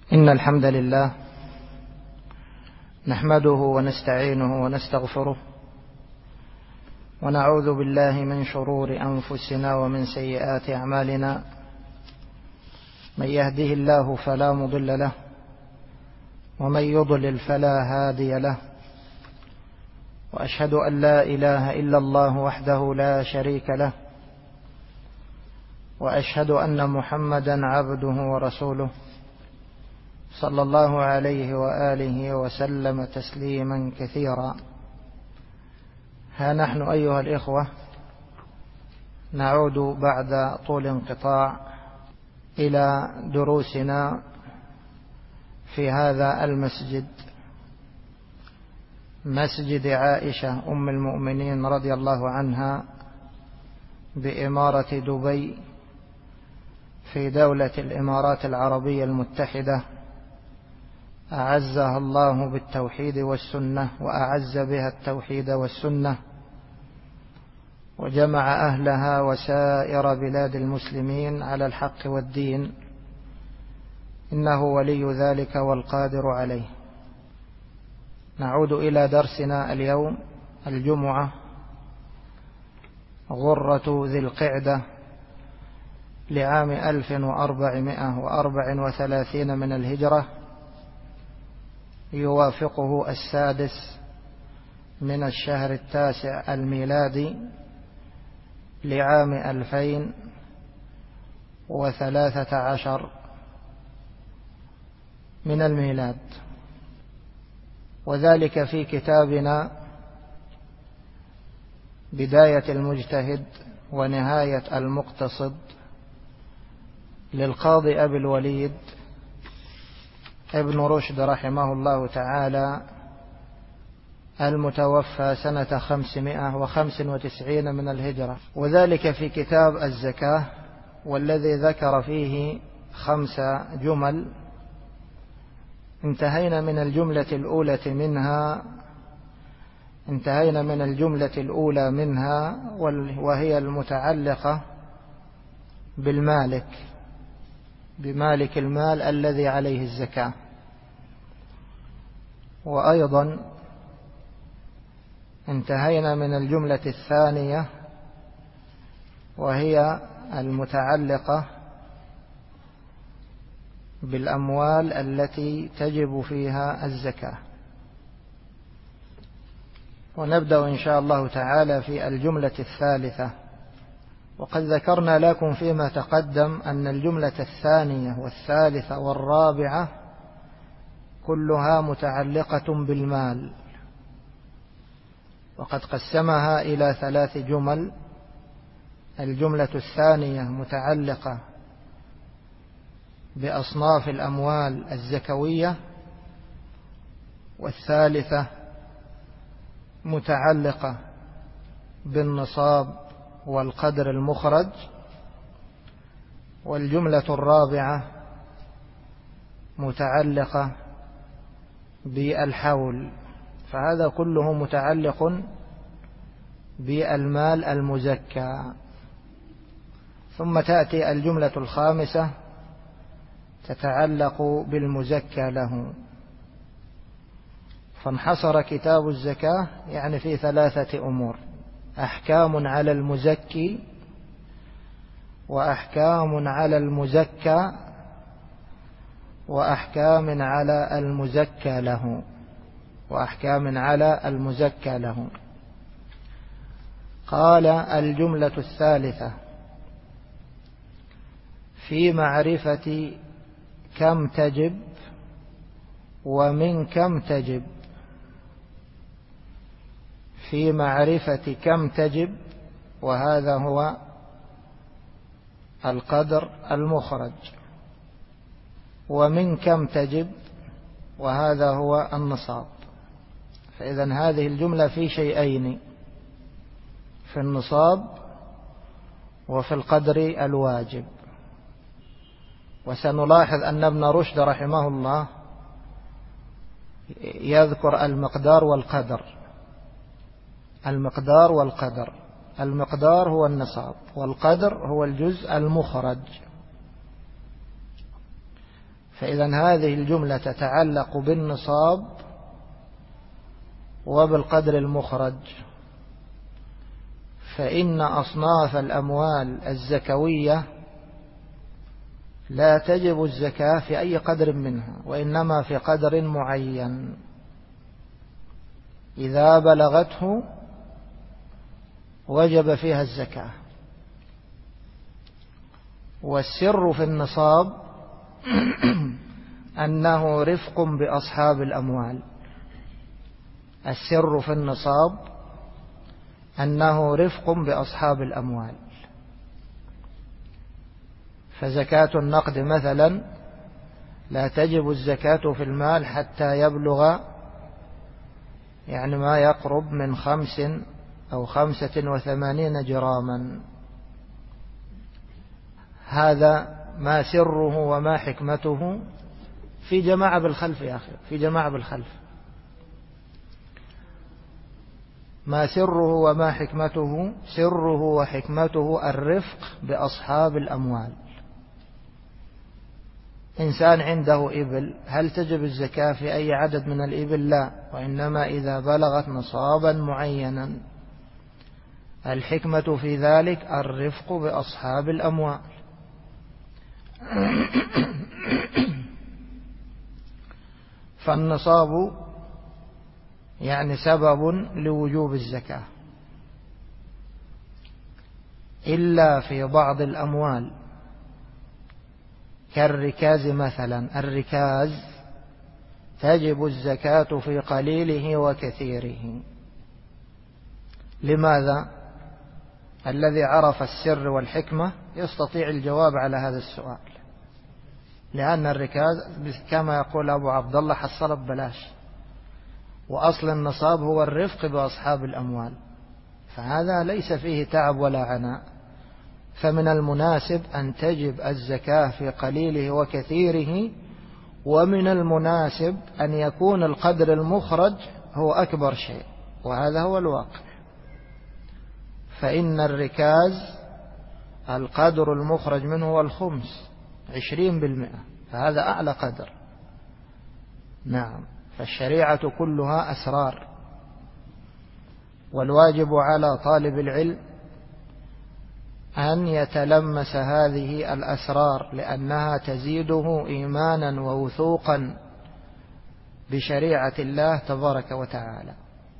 إن الحمد لله نحمده ونستعينه ونستغفره ونعوذ بالله من شرور أنفسنا ومن سيئات أعمالنا. من يهده الله فلا مضل له ومن يضلل فلا هادي له، وأشهد أن لا إله إلا الله وحده لا شريك له، وأشهد أن محمدا عبده ورسوله صلى الله عليه وآله وسلم تسليما كثيرا. ها نحن أيها الإخوة نعود بعد طول انقطاع إلى دروسنا في هذا المسجد، مسجد عائشة أم المؤمنين رضي الله عنها بإمارة دبي في دولة الإمارات العربية المتحدة، أعزها الله بالتوحيد والسنة وأعز بها التوحيد والسنة، وجمع أهلها وسائر بلاد المسلمين على الحق والدين، إنه ولي ذلك والقادر عليه. نعود إلى درسنا اليوم، الجمعة غرة ذي القعدة لعام 1434 من الهجرة، يوافقه 6 من الشهر 9 الميلادي لعام 2013 من الميلاد، وذلك في كتابنا بداية المجتهد ونهاية المقتصد للقاضي أبي الوليد ابن رشد رحمه الله تعالى، المتوفى سنة 595 من الهجرة، وذلك في كتاب الزكاة، والذي ذكر فيه 5 جمل. انتهينا من الجملة الأولى منها وهي المتعلقة بمالك المال الذي عليه الزكاة. وأيضا انتهينا من الجملة الثانية وهي المتعلقة بالأموال التي تجب فيها الزكاة. ونبدأ إن شاء الله تعالى في الجملة الثالثة. وقد ذكرنا لكم فيما تقدم أن الجملة الثانية والثالثة والرابعة كلها متعلقة بالمال، وقد قسمها إلى 3 جمل. الجملة الثانية متعلقة بأصناف الأموال الزكوية، والثالثة متعلقة بالنصاب والقدر المخرج، والجملة الرابعة متعلقة بالحول. فهذا كله متعلق بالمال المزكى. ثم تأتي الجملة الخامسة تتعلق بالمزكى له. فانحصر كتاب الزكاة يعني في 3 أمور: أحكام على المزكي، وأحكام على المزكى، وأحكام على المزكى له. قال: الجملة الثالثة في معرفة كم تجب ومن كم تجب. في معرفة كم تجب، وهذا هو القدر المخرج، ومن كم تجب، وهذا هو النصاب. فإذن هذه الجملة في شيئين: في النصاب وفي القدر الواجب. وسنلاحظ أن ابن رشد رحمه الله يذكر المقدار والقدر. المقدار هو النصاب، والقدر هو الجزء المخرج. فإذا هذه الجملة تتعلق بالنصاب وبالقدر المخرج. فإن أصناف الأموال الزكوية لا تجب الزكاة في أي قدر منها، وإنما في قدر معين إذا بلغته وجب فيها الزكاة. والسر في النصاب أنه رفق بأصحاب الأموال. السر في النصاب أنه رفق بأصحاب الأموال. فزكاة النقد مثلا لا تجب الزكاة في المال حتى يبلغ يعني ما يقرب من 5 أو 85 جراما. هذا ما سره وما حكمته. في جماعة بالخلف يا أخي، في جماعة بالخلف. ما سره وما حكمته؟ سره وحكمته الرفق بأصحاب الأموال. إنسان عنده إبل، هل تجب الزكاة في أي عدد من الإبل؟ لا، وإنما إذا بلغت نصابا معينا. الحكمة في ذلك الرفق بأصحاب الأموال. فالنصاب يعني سبب لوجوب الزكاة، إلا في بعض الأموال كالركاز مثلا. الركاز تجب الزكاة في قليله وكثيره. لماذا؟ الذي عرف السر والحكمة يستطيع الجواب على هذا السؤال. لأن الركاز كما يقول أبو عبد الله حصل ببلاش، وأصل النصاب هو الرفق بأصحاب الأموال، فهذا ليس فيه تعب ولا عناء. فمن المناسب أن تجب الزكاة في قليله وكثيره، ومن المناسب أن يكون القدر المخرج هو أكبر شيء، وهذا هو الواقع. فإن الركاز القدر المخرج منه هو الخمس 20%، فهذا أعلى قدر. نعم، فالشريعة كلها أسرار، والواجب على طالب العلم أن يتلمس هذه الأسرار، لأنها تزيده إيمانا ووثوقا بشريعة الله تبارك وتعالى.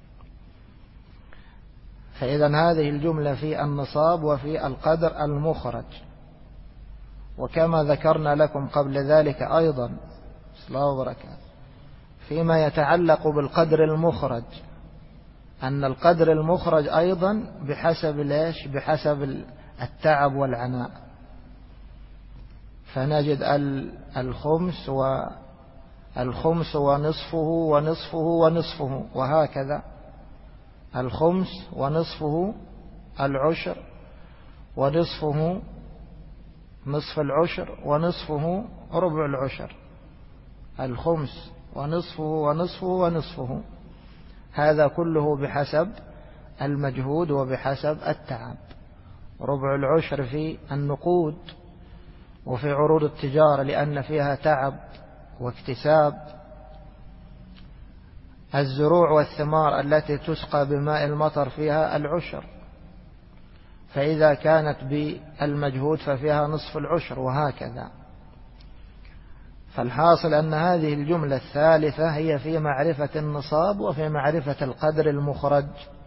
فإذا هذه الجملة في النصاب وفي القدر المخرج. وكما ذكرنا لكم قبل ذلك أيضا صلى الله وبركاته فيما يتعلق بالقدر المخرج، أن القدر المخرج أيضا بحسب التعب والعناء. فنجد الخمس ونصفه ونصفه ونصفه، وهكذا الخمس ونصفه العشر، ونصفه نصف العشر، ونصفه ربع العشر. الخمس ونصفه ونصفه ونصفه، هذا كله بحسب المجهود وبحسب التعب. ربع العشر في النقود وفي عروض التجارة لأن فيها تعب واكتساب. الزروع والثمار التي تسقى بماء المطر فيها العشر، فإذا كانت بالمجهود ففيها نصف العشر، وهكذا. فالحاصل أن هذه الجملة الثالثة هي في معرفة النصاب وفي معرفة القدر المخرج.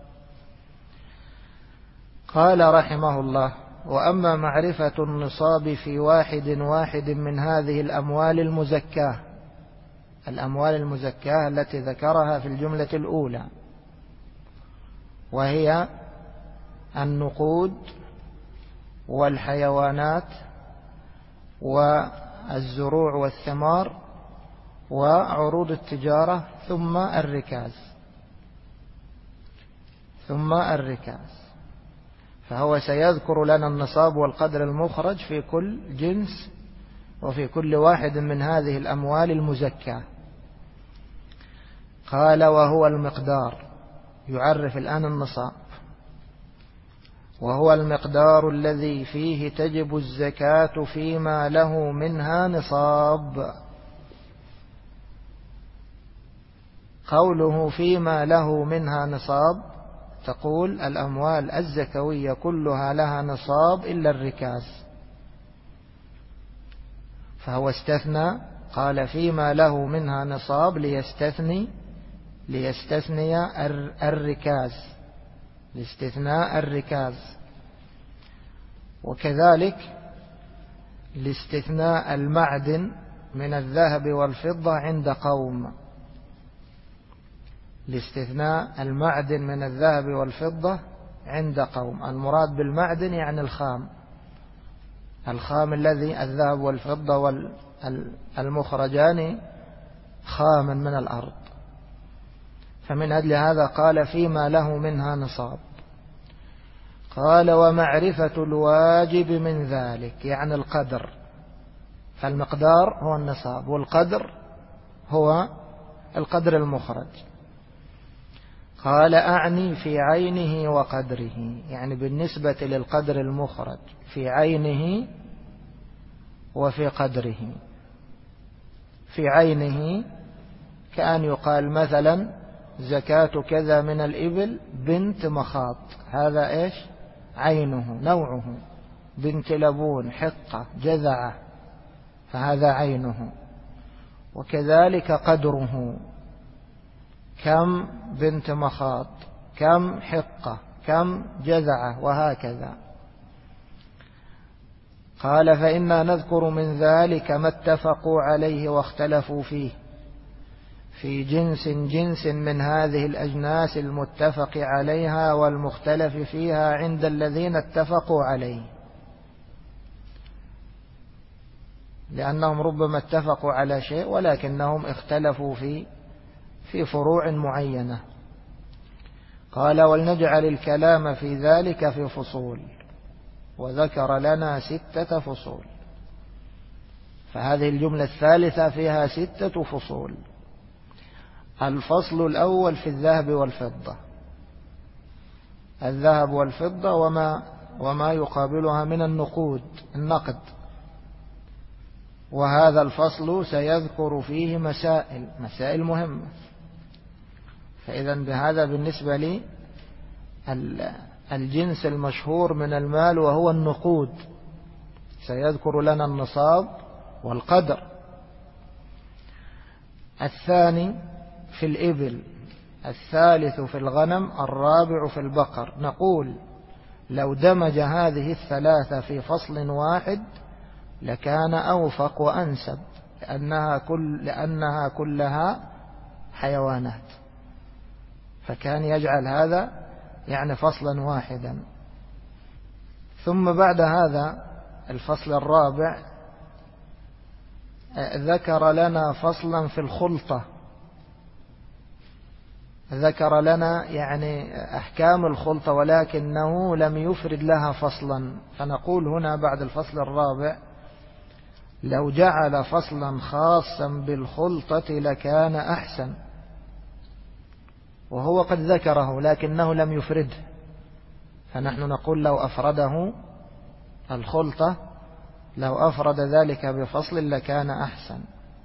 قال رحمه الله: وأما معرفة النصاب في واحد من هذه الأموال المزكاة، الأموال المزكاة التي ذكرها في الجملة الأولى، وهي النقود والحيوانات والزروع والثمار وعروض التجارة ثم الركاز. فهو سيذكر لنا النصاب والقدر المخرج في كل جنس وفي كل واحد من هذه الأموال المزكاة. قال: وهو المقدار. يعرف الآن النصاب: وهو المقدار الذي فيه تجب الزكاة فيما له منها نصاب. قوله فيما له منها نصاب، تقول الأموال الزكوية كلها لها نصاب إلا الركاز، فهو استثنى، قال فيما له منها نصاب ليستثني الركاز، لاستثناء الركاز. وكذلك لاستثناء المعدن من الذهب والفضة عند قوم، لاستثناء المعدن من الذهب والفضة عند قوم. المراد بالمعدن يعني الخام الذي الذهب والفضة والمخرجان خاما من الأرض. فمن أجل هذا قال فيما له منها نصاب. قال ومعرفة الواجب من ذلك، يعني القدر، فالمقدار هو النصاب والقدر هو القدر المخرج. قال أعني في عينه وقدره، يعني بالنسبة للقدر المخرج في عينه وفي قدره. في عينه كأن يقال مثلا زكاة كذا من الإبل بنت مخاط، هذا إيش؟ عينه، نوعه، بنت لبون، حقة، جذعة، فهذا عينه. وكذلك قدره، كم بنت مخاط، كم حقة، كم جذعة، وهكذا. قال فإنا نذكر من ذلك ما اتفقوا عليه واختلفوا فيه في جنس من هذه الأجناس المتفق عليها والمختلف فيها عند الذين اتفقوا عليه، لأنهم ربما اتفقوا على شيء ولكنهم اختلفوا في فروع معينة. قال ولنجعل الكلام في ذلك في فصول، وذكر لنا 6 فصول، فهذه الجملة الثالثة فيها 6 فصول. الفصل الأول في الذهب والفضة، الذهب والفضة وما يقابلها من النقد. وهذا الفصل سيذكر فيه مسائل مهمة. فإذا بهذا بالنسبة لي الجنس المشهور من المال وهو النقود، سيذكر لنا النصاب والقدر. الثاني في الإبل، الثالث في الغنم، الرابع في البقر. نقول لو دمج هذه الثلاثة في فصل واحد لكان أوفق وأنسب، لأنها كلها حيوانات، فكان يجعل هذا يعني فصلا واحدا. ثم بعد هذا الفصل الرابع ذكر لنا فصلا في الخلطة، ذكر لنا يعني أحكام الخلطة، ولكنه لم يفرد لها فصلا. فنقول هنا بعد الفصل الرابع لو جعل فصلا خاصا بالخلطة لكان أحسن، وهو قد ذكره لكنه لم يفرده. فنحن نقول لو أفرده الخلطة، لو أفرد ذلك بفصل لكان أحسن.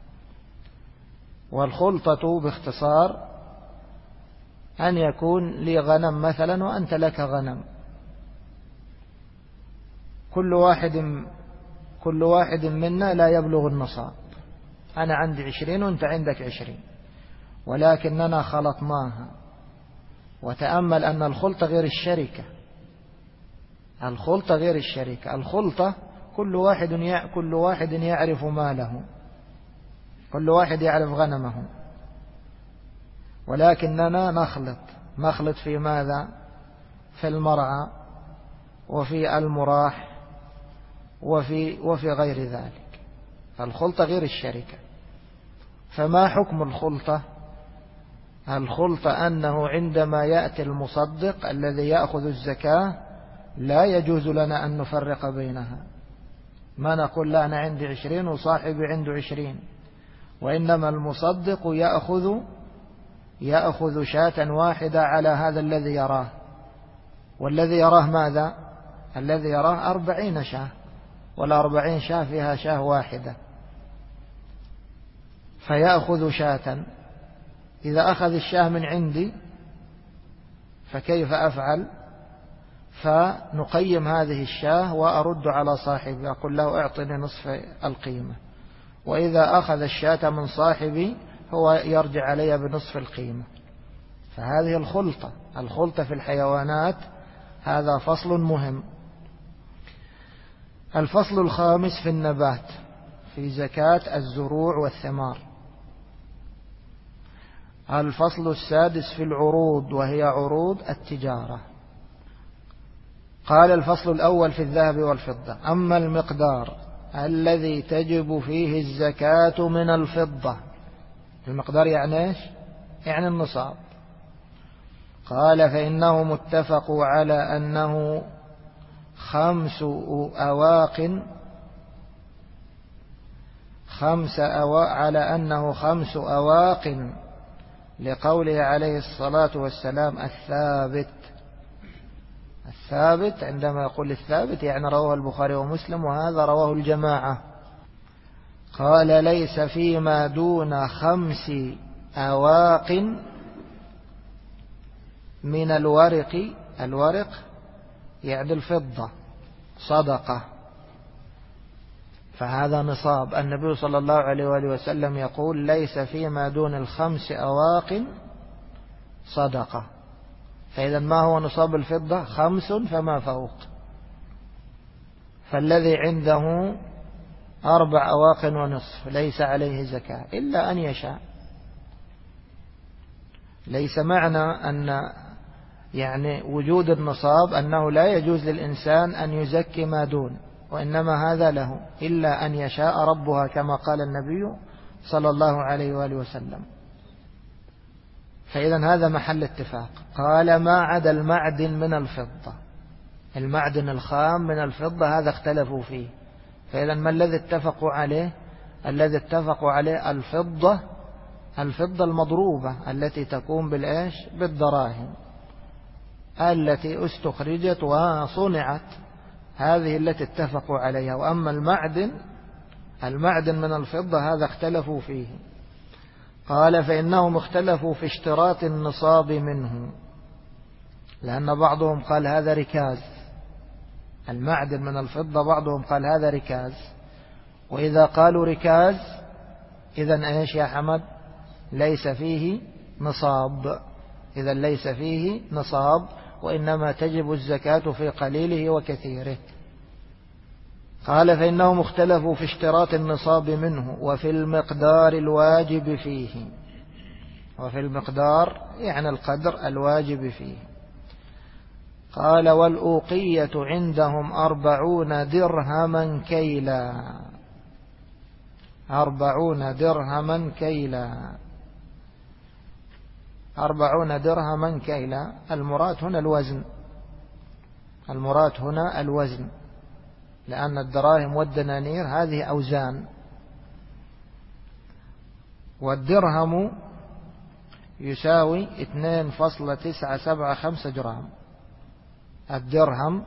والخلطة باختصار أن يكون لي غنم مثلا وأنت لك غنم، كل واحد منا لا يبلغ النصاب، أنا عندي 20 وأنت عندك 20، ولكننا خلطناها. وتأمل أن الخلطة غير الشركة، الخلطة غير الشركة. الخلطة كل واحد يعرف ماله، كل واحد يعرف غنمه، ولكننا نخلط في ماذا؟ في المرعى وفي المراح وفي غير ذلك. الخلطة غير الشركة. فما حكم الخلطة؟ الخلطة أنه عندما يأتي المصدق الذي يأخذ الزكاة لا يجوز لنا أن نفرق بينها، ما نقول لا أنا عندي 20 وصاحبي عنده 20، وإنما المصدق يأخذ شاة واحدة على هذا الذي يراه، والذي يراه ماذا؟ الذي يراه 40 شاة، وال40 شاة فيها شاة واحدة، فيأخذ شاة إذا أخذ الشاه من عندي فكيف أفعل؟ فنقيم هذه الشاه وأرد على صاحبي، أقول له اعطني نصف القيمة. وإذا أخذ الشاة من صاحبي هو يرجع علي بنصف القيمة. فهذه الخلطة في الحيوانات، هذا فصل مهم. الفصل الخامس في النبات في زكاة الزروع والثمار. الفصل السادس في العروض وهي عروض التجارة. قال الفصل الأول في الذهب والفضة: أما المقدار الذي تجب فيه الزكاة من الفضة. المقدار يعني إيش؟ يعني النصاب. قال: فإنهم اتفقوا على أنه 5 أواق لقوله عليه الصلاة والسلام الثابت. عندما يقول الثابت يعني رواه البخاري ومسلم، وهذا رواه الجماعة. قال: ليس فيما دون 5 أواق من الورق يعني الفضة صدقة. فهذا نصاب. النبي صلى الله عليه وآله وسلم يقول: ليس فيما دون 5 أواق صدقة. فإذا ما هو نصاب الفضة؟ 5 فما فوق. فالذي عنده 4 أواق ونصف ليس عليه زكاة إلا أن يشاء. ليس معنى أن يعني وجود النصاب أنه لا يجوز للإنسان أن يزكي ما دون، وإنما هذا له إلا أن يشاء ربها كما قال النبي صلى الله عليه وآله وسلم. فإذا هذا محل اتفاق. قال: ما عدا المعدن من الفضة، المعدن الخام من الفضة هذا اختلفوا فيه. فإذا ما الذي اتفقوا عليه؟ الذي اتفقوا عليه الفضة المضروبة التي تكون بالإيش؟ بالدراهم، التي استخرجت وصنعت، هذه التي اتفقوا عليها. وأما المعدن من الفضة هذا اختلفوا فيه. قال: فإنهم اختلفوا في اشتراط النصاب منه، لأن بعضهم قال هذا ركاز. المعدن من الفضة بعضهم قال هذا ركاز، وإذا قالوا ركاز إذن إيش يا حمد؟ ليس فيه نصاب. إذا ليس فيه نصاب، وإنما تجب الزكاة في قليله وكثيره. قال: فإنهم اختلفوا في اشتراط النصاب منه وفي المقدار الواجب فيه. وفي المقدار يعني القدر الواجب فيه. قال: والأوقية عندهم 40 درهما كيلا. 40 درهما كيلا. 40 درهما كيلا. المراد هنا الوزن، لأن الدراهم والدنانير هذه أوزان. والدرهم يساوي 2.975 جرام. الدرهم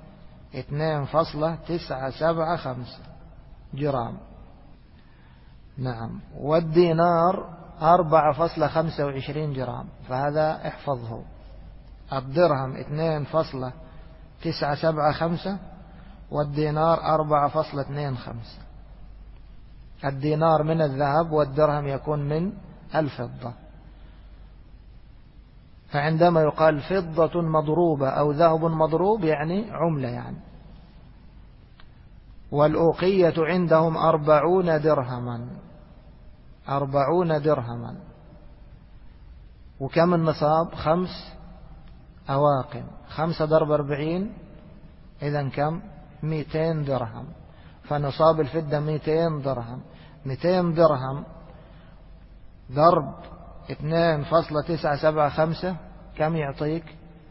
2.975 جرام. نعم. والدينار 4.25 جرام. فهذا احفظه. الدرهم 2.975 والدينار 4.25. الدينار من الذهب والدرهم يكون من الفضة. فعندما يقال فضة مضروبة أو ذهب مضروب يعني عملة يعني. والأوقية عندهم 40 درهما. 40 درهما. وكم النصاب؟ 5 أواق. 5 ضرب 40 إذن كم؟ 200 درهم. فنصاب الفضة 200 درهم. 200 درهم ضرب 2.975 كم يعطيك؟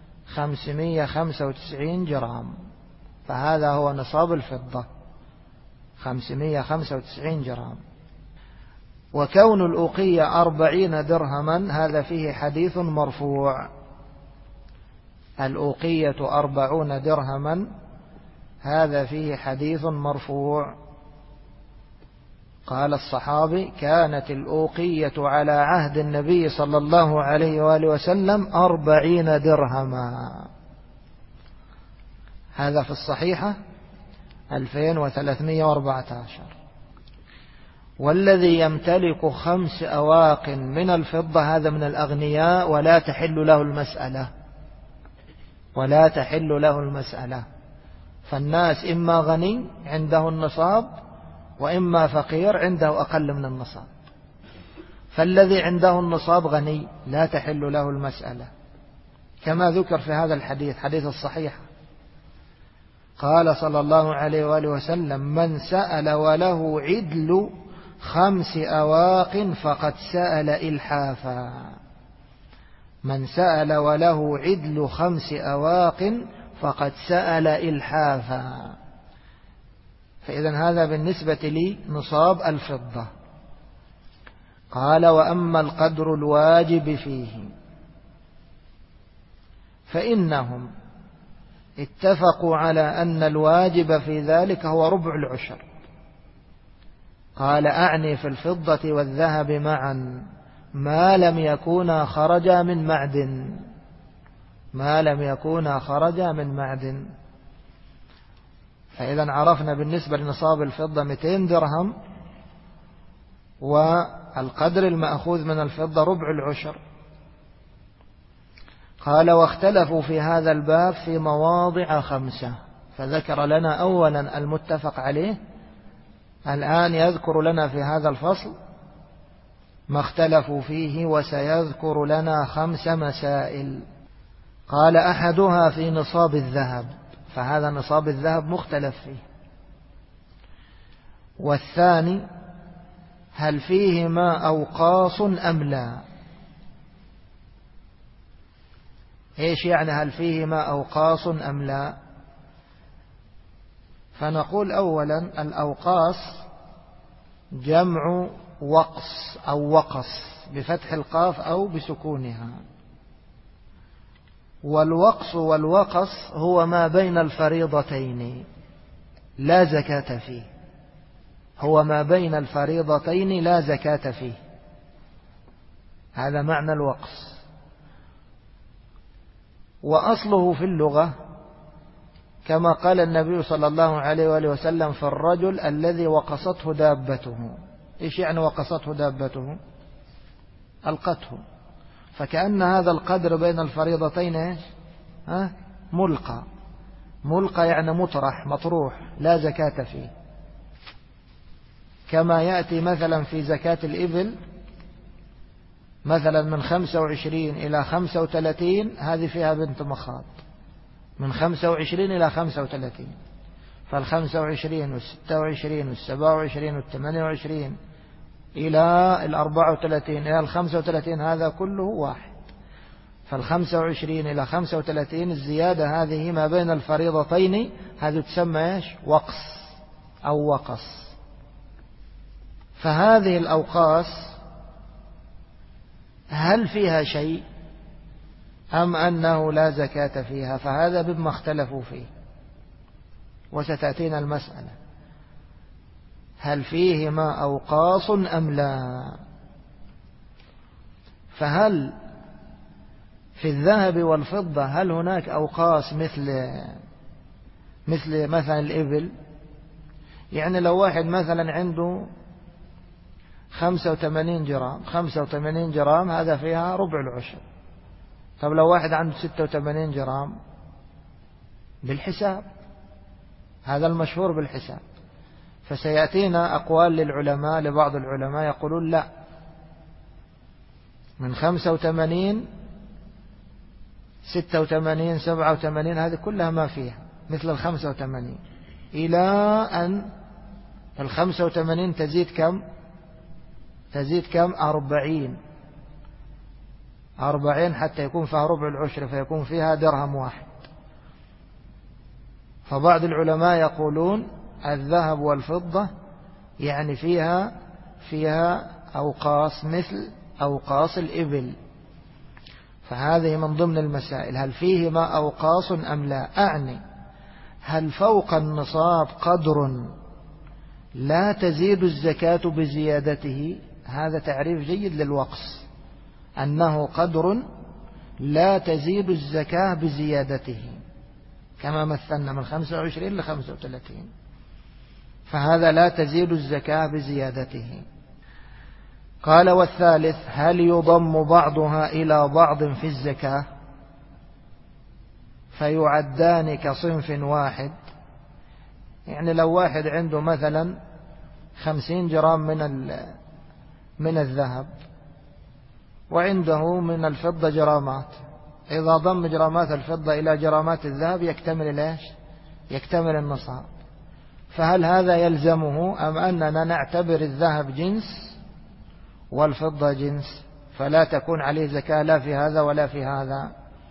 595 جرام. فهذا هو نصاب الفضة، 595 جرام. وكون الأوقية 40 درهما هذا فيه حديث مرفوع. الأوقية 40 درهما هذا فيه حديث مرفوع. قال الصحابي: كانت الأوقية على عهد النبي صلى الله عليه وآله وسلم 40 درهما. هذا في الصحيحة 2314. والذي يمتلك 5 أواق من الفضة هذا من الأغنياء ولا تحل له المسألة. فالناس إما غني عنده النصاب، وإما فقير عنده أقل من النصاب. فالذي عنده النصاب غني لا تحل له المسألة، كما ذكر في هذا الحديث، حديث الصحيح. قال صلى الله عليه وآله وسلم: من سأل وله عدل 5 أواق فقد سأل إلحافا. من سأل وله عدل 5 أواق فقد سأل إلحافا. فإذا هذا بالنسبة لي نصاب الفضة. قال: وأما القدر الواجب فيه فإنهم اتفقوا على أن الواجب في ذلك هو ربع العشر. قال: أعني في الفضة والذهب معا ما لم يكونا خرجا من معدن. فإذا عرفنا بالنسبة لنصاب الفضة 200 درهم، والقدر المأخوذ من الفضة ربع العشر. قال: واختلفوا في هذا الباب في مواضع 5. فذكر لنا أولا المتفق عليه، الآن يذكر لنا في هذا الفصل ما اختلفوا فيه، وسيذكر لنا 5 مسائل. قال: أحدها في نصاب الذهب، فهذا نصاب الذهب مختلف فيه. والثاني: هل فيهما أوقاص أم لا؟ إيش يعني هل فيهما أوقاص أم لا؟ فنقول أولا: الأوقاص جمع وقص أو وقص بفتح القاف أو بسكونها. والوقص والوقص هو ما بين الفريضتين لا زكاة فيه، هذا معنى الوقص. وأصله في اللغة كما قال النبي صلى الله عليه وآله وسلم في الرجل الذي وقصته دابته. إيش يعني وقصته دابته؟ ألقته. فكأن هذا القدر بين الفريضتين إيش؟ ملقى يعني مطروح لا زكاة فيه. كما يأتي مثلا في زكاة الإبل مثلا من 25 إلى 35، هذه فيها بنت مخاض، من 25 إلى 35. فال25 وال26 وال27 وال28 إلى ال34 إلى ال35 هذا كله واحد. فال25 إلى 35 الزيادة هذه ما بين الفريضتين، هذه تسمى إيش؟ وقص أو وقص. فهذه الأوقاص هل فيها شيء أم أنه لا زكاة فيها؟ فهذا بما اختلفوا فيه، وستأتينا المسألة هل فيهما أوقاص أم لا. فهل في الذهب والفضة هل هناك أوقاص مثل مثلا الإبل؟ يعني لو واحد مثلا عنده 85 جرام، 85 جرام هذا فيها ربع العشر. طب لو واحد عنده 86 جرام بالحساب، هذا المشهور بالحساب. فسيأتينا أقوال للعلماء، لبعض العلماء يقولون لا، من 85 86 87 هذه كلها ما فيها مثل 85، إلى أن 85 تزيد كم 40 حتى يكون فيها ربع العشر، فيكون فيها درهم واحد. فبعض العلماء يقولون الذهب والفضة يعني فيها أوقاص مثل أوقاص الإبل. فهذه من ضمن المسائل، هل فيهما أوقاص أم لا؟ أعني هل فوق النصاب قدر لا تزيد الزكاة بزيادته، هذا تعريف جيد للوقص، أنه قدر لا تزيد الزكاة بزيادته، كما مثلنا من 25 ل 35، فهذا لا تزيد الزكاة بزيادته. قال والثالث هل يضم بعضها إلى بعض في الزكاة فيعدان كصنف واحد؟ يعني لو واحد عنده مثلا 50 جرام من الذهب وعنده من الفضة جرامات، إذا ضم جرامات الفضة إلى جرامات الذهب يكتمل النصاب، فهل هذا يلزمه أم أننا نعتبر الذهب جنس والفضة جنس فلا تكون عليه زكاة لا في هذا ولا في هذا؟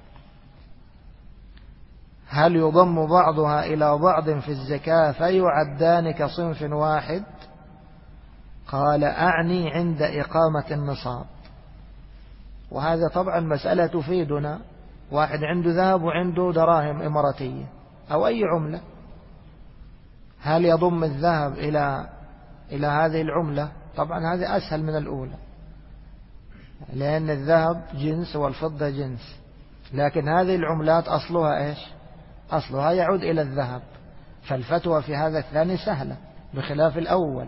هل يضم بعضها إلى بعض في الزكاة فيعدان كصنف واحد؟ قال أعني عند إقامة النصاب. وهذا طبعا مسألة تفيدنا، واحد عنده ذهب وعنده دراهم إماراتية أو أي عملة، هل يضم الذهب إلى هذه العملة؟ طبعا هذه أسهل من الأولى، لأن الذهب جنس والفضة جنس، لكن هذه العملات أصلها إيش؟ أصلها يعود إلى الذهب، فالفتوى في هذا الثاني سهلة بخلاف الأول.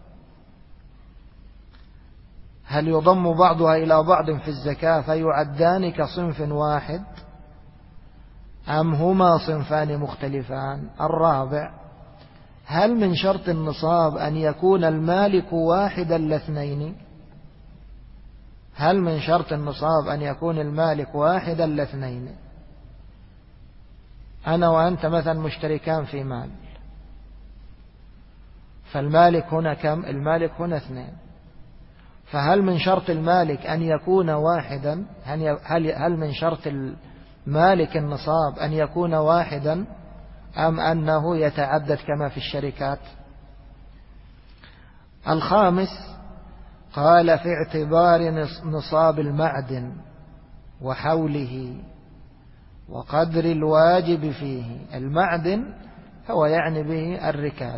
هل يضم بعضها إلى بعض في الزكاة فيعدان كصنف واحد أم هما صنفان مختلفان؟ الرابع هل من شرط النصاب أن يكون المالك واحدا لاثنين؟ هل من شرط النصاب أن يكون المالك واحدا لاثنين؟ أنا وأنت مثلا مشتركان في مال، فالمالك هنا كم؟ المالك هنا اثنين، فهل من شرط المالك أن يكون واحدا؟ هل من شرط المالك النصاب أن يكون واحدا أم أنه يتعدد كما في الشركات؟ الخامس قال في اعتبار نصاب المعدن وحوله وقدر الواجب فيه. المعدن هو يعني به الركاز،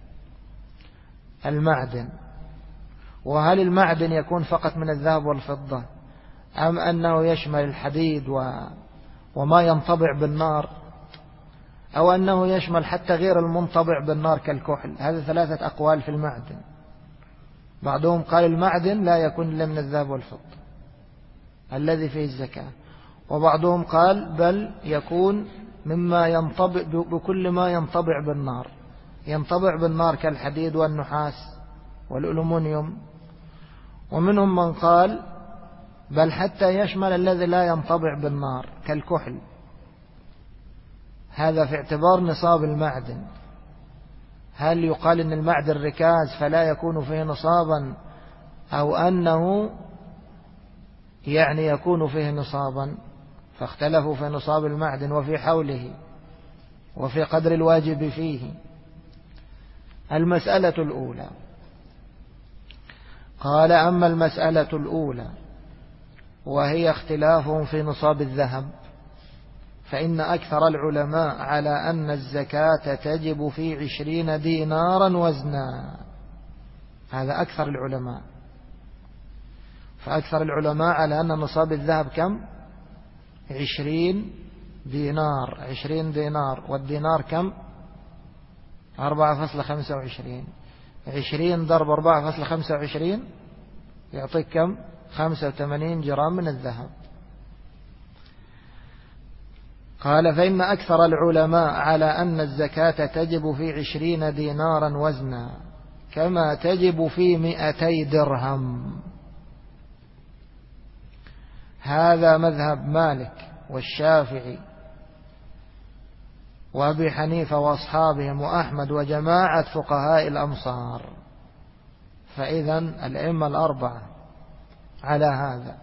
المعدن. وهل المعدن يكون فقط من الذهب والفضة أم أنه يشمل الحديد وما ينطبع بالنار، أو أنه يشمل حتى غير المنطبع بالنار كالكحل؟ هذه ثلاثة أقوال في المعدن. بعضهم قال المعدن لا يكون إلا من الذهب والفضة الذي فيه الزكاة، وبعضهم قال بل يكون مما ينطبع بكل ما ينطبع بالنار، ينطبع بالنار كالحديد والنحاس والألومنيوم. ومنهم من قال بل حتى يشمل الذي لا ينطبع بالنار كالكحل. هذا في اعتبار نصاب المعدن. هل يقال إن المعدن ركاز فلا يكون فيه نصابا، أو أنه يعني يكون فيه نصابا؟ فاختلفوا في نصاب المعدن وفي حوله وفي قدر الواجب فيه. المسألة الأولى قال أما المسألة الأولى وهي اختلافهم في نصاب الذهب، فإن أكثر العلماء على أن الزكاة تجب في 20 دينارا وزنا. هذا أكثر العلماء، فأكثر العلماء على أن نصاب الذهب كم؟ 20 دينار. 20 دينار، والدينار كم؟ 4.25. 20 ضرب 4.25 يعطيك كم؟ 85 جرام من الذهب. قال فإن أكثر العلماء على أن الزكاة تجب في 20 دينارا وزنا كما تجب في 200 درهم. هذا مذهب مالك والشافعي وأبي حنيفة وأصحابهم وأحمد وجماعة فقهاء الأمصار. فإذا الأئمة الأربعة على هذا.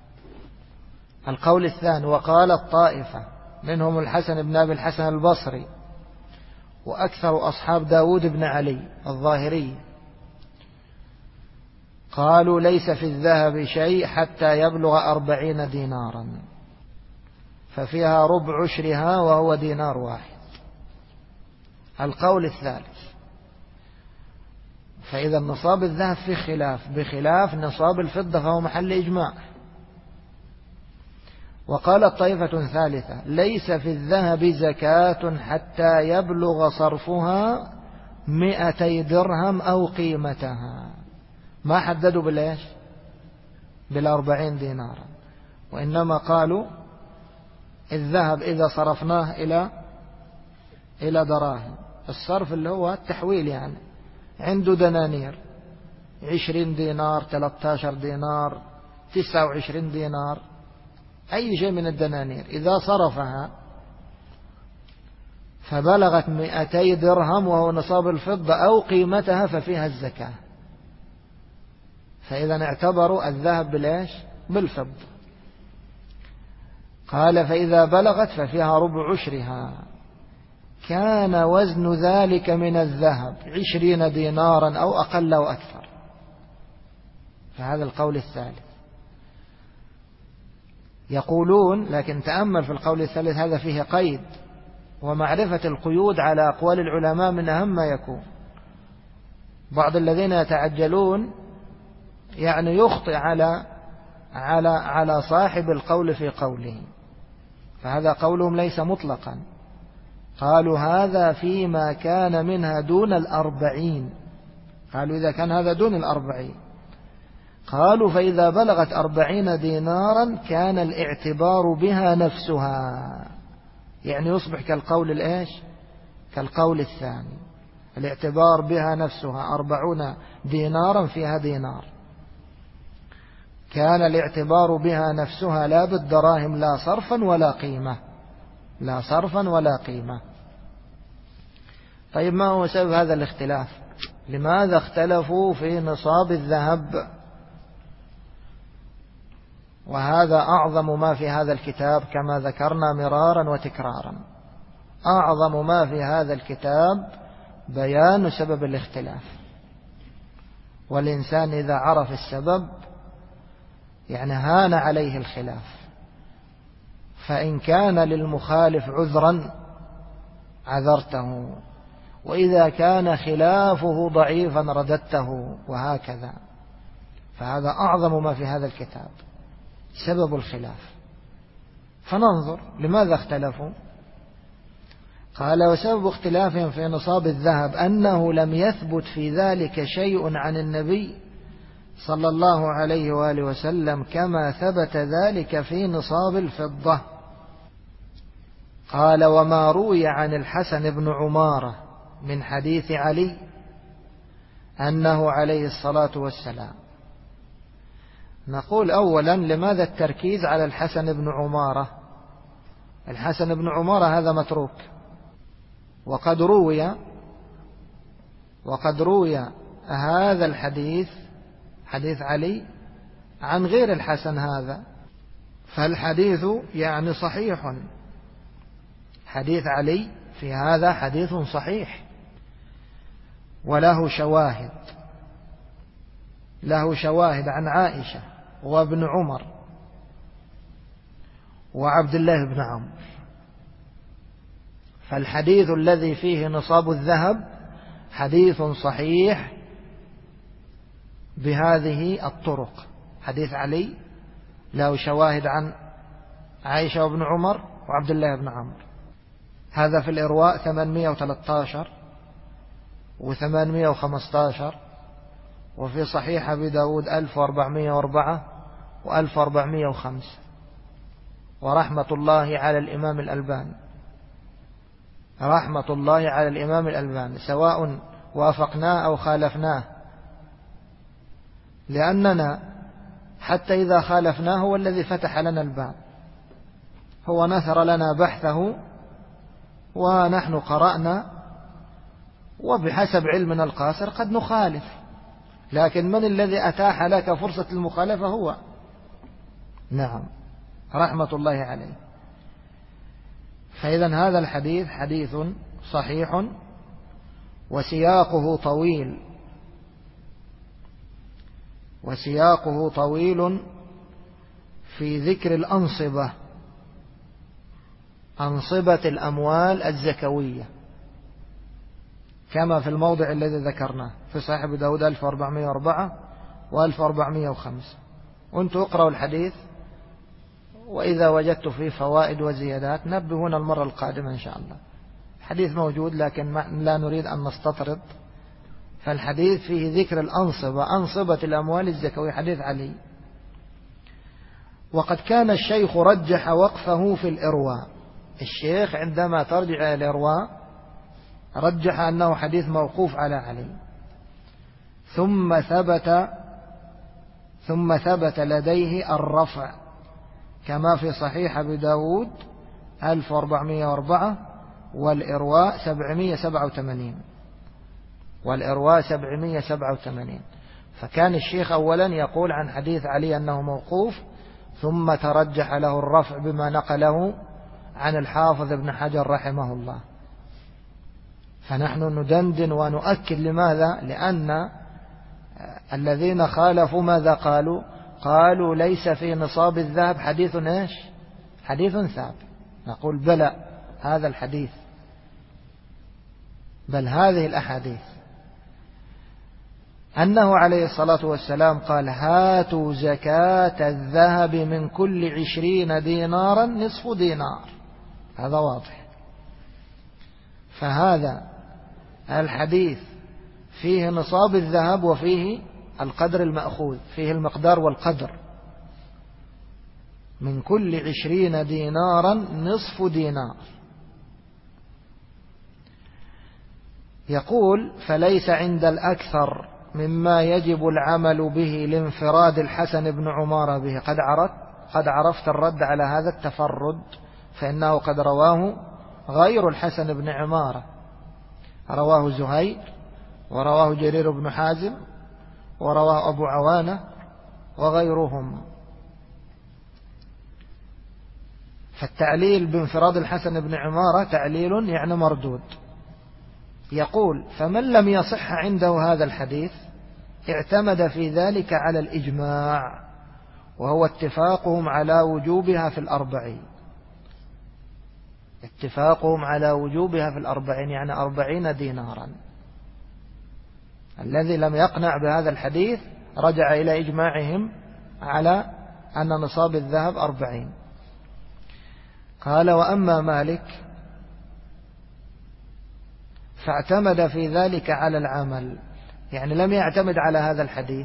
القول الثاني وقال الطائفة منهم الحسن بن أبي الحسن البصري وأكثر أصحاب داود بن علي الظاهري، قالوا ليس في الذهب شيء حتى يبلغ 40 دينارا، ففيها ربع عشرها وهو دينار واحد. القول الثالث فإذا نصاب الذهب في خلاف، بخلاف نصاب الفضة فهو محل إجماع. وقالت طائفة ثالثة: ليس في الذهب زكاة حتى يبلغ صرفها 200 درهم أو قيمتها. ما حددوا بالإيش؟ 40 دينارا، وإنما قالوا الذهب إذا صرفناه إلى دراهم، الصرف اللي هو التحويل، يعني عنده دنانير 20 دينار 13 دينار 29 دينار، أي شيء من الدنانير إذا صرفها فبلغت 200 درهم وهو نصاب الفضة أو قيمتها ففيها الزكاة. فإذا اعتبروا الذهب بالإيش؟ بالفضة. قال: فإذا بلغت ففيها ربع عشرها، كان وزن ذلك من الذهب 20 دينارا أو أقل أو أكثر. فهذا القول الثالث. يقولون، لكن تأمل في القول الثالث، هذا فيه قيد، ومعرفة القيود على أقوال العلماء من أهم ما يكون. بعض الذين يتعجلون يعني يخطئ على صاحب القول في قوله، فهذا قولهم ليس مطلقا. قالوا: هذا فيما كان منها دون 40. قالوا: إذا كان هذا دون 40. قالوا: فإذا بلغت 40 دينارا كان الاعتبار بها نفسها، يعني يصبح كالقول الإيش؟ كالقول الثاني، الاعتبار بها نفسها 40 دينارا فيها دينار، كان الاعتبار بها نفسها لا بالدراهم، لا صرفا ولا قيمة، لا صرفا ولا قيمة. طيب، ما هو سبب هذا الاختلاف؟ لماذا اختلفوا في نصاب الذهب؟ وهذا أعظم ما في هذا الكتاب كما ذكرنا مرارا وتكرارا. أعظم ما في هذا الكتاب بيان سبب الاختلاف، والإنسان إذا عرف السبب يعني هان عليه الخلاف. فإن كان للمخالف عذرا عذرته، وإذا كان خلافه ضعيفا رددته، وهكذا. فهذا أعظم ما في هذا الكتاب، سبب الخلاف. فننظر لماذا اختلفوا. قال: وسبب اختلافهم في نصاب الذهب أنه لم يثبت في ذلك شيء عن النبي صلى الله عليه وآله وسلم كما ثبت ذلك في نصاب الفضة. قال: وما روي عن الحسن بن عمارة من حديث علي أنه عليه الصلاة والسلام. نقول أولا: لماذا التركيز على الحسن بن عمارة؟ الحسن بن عمارة هذا متروك، وقد روي هذا الحديث، حديث علي، عن غير الحسن هذا، فالحديث يعني صحيح. حديث علي في هذا حديث صحيح، وله شواهد، له شواهد عن عائشة وابن عمر وعبد الله بن عمرو. فالحديث الذي فيه نصاب الذهب حديث صحيح بهذه الطرق. حديث علي له شواهد عن عائشة وابن عمر وعبد الله بن عمرو. هذا في الإرواء 813 و815، وفي صحيح أبي داود 1404 و1405. ورحمة الله على الإمام الألباني، رحمة الله على الإمام الألباني، سواء وافقناه أو خالفناه، لأننا حتى إذا خالفناه هو الذي فتح لنا الباب، هو نثر لنا بحثه ونحن قرأنا، وبحسب علمنا القاصر قد نخالف، لكن من الذي أتاح لك فرصة المخالفة؟ هو. نعم، رحمة الله عليه. فإذا هذا الحديث حديث صحيح وسياقه طويل في ذكر الأنصبة، أنصبة الأموال الزكوية، كما في الموضع الذي ذكرناه في صحيح أبي داود 1404 و1405. وانتوا اقرأوا الحديث، وإذا وجدت فيه فوائد وزيادات نبهونا المرة القادمة إن شاء الله. الحديث موجود لكن لا نريد أن نستطرد، فالحديث فيه ذكر الأنصبة، أنصبة الأموال الزكوية، حديث علي. وقد كان الشيخ رجح وقفه في الإرواء، الشيخ عندما ترجع إلى الإرواء رجح أنه حديث موقوف على علي. ثم ثبت لديه الرفع كما في صحيح أبي داود 1404 والإرواء 787. فكان الشيخ أولا يقول عن حديث علي أنه موقوف، ثم ترجح له الرفع بما نقله عن الحافظ ابن حجر رحمه الله. فنحن ندندن ونؤكد. لماذا؟ لأن الذين خالفوا ماذا قالوا؟ قالوا ليس في نصاب الذهب حديث إيش؟ حديث ثابت. نقول بلى، هذا الحديث، بل هذه الأحاديث، أنه عليه الصلاة والسلام قال هاتوا زكاة الذهب من كل 20 دينارا نصف دينار. هذا واضح. فهذا الحديث فيه نصاب الذهب وفيه القدر المأخوذ، فيه المقدار والقدر. من كل 20 دينارا نصف دينار. يقول فليس عند الأكثر مما يجب العمل به لانفراد الحسن بن عمارة به. قد عرفت الرد على هذا التفرد، فإنه قد رواه غير الحسن بن عمارة، رواه زهير، ورواه جرير بن حازم، ورواه أبو عوانة وغيرهم. فالتعليل بانفراد الحسن بن عمارة تعليل يعني مردود. يقول فمن لم يصح عنده هذا الحديث اعتمد في ذلك على الإجماع، وهو اتفاقهم على وجوبها في الأربعين. اتفاقهم على وجوبها في الأربعين يعني 40 دينارا. الذي لم يقنع بهذا الحديث رجع إلى إجماعهم على أن نصاب الذهب 40. قال وأما مالك فاعتمد في ذلك على العمل، يعني لم يعتمد على هذا الحديث،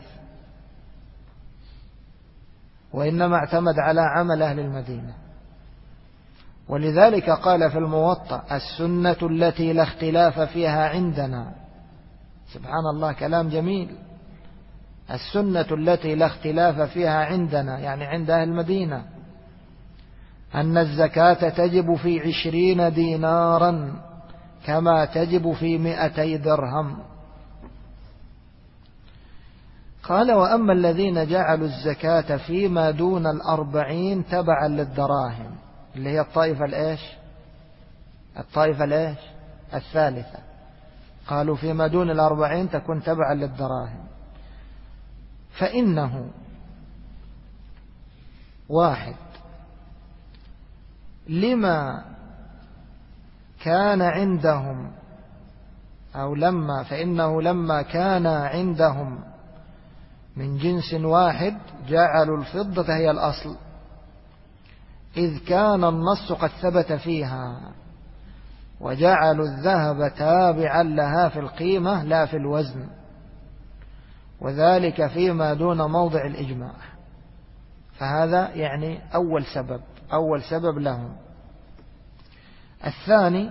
وإنما اعتمد على عمل أهل المدينة. ولذلك قال في الموطأ السنة التي لا اختلاف فيها عندنا. سبحان الله، كلام جميل. السنة التي لا اختلاف فيها عندنا يعني عند أهل المدينة أن الزكاة تجب في 20 دينارا كما تجب في 200 درهم. قال وأما الذين جعلوا الزكاة فيما دون 40 تبعا للدراهم، اللي هي الطائفة الإيش؟ الثالثة. قالوا فيما دون 40 تكون تبعا للدراهم. فإنه واحد لما كان عندهم فإنه لما كان عندهم من جنس واحد جعلوا الفضة هي الأصل، إذ كان النص قد ثبت فيها، وجعلوا الذهب تابعا لها في القيمة لا في الوزن، وذلك فيما دون موضع الإجماع. فهذا يعني أول سبب لهم. الثاني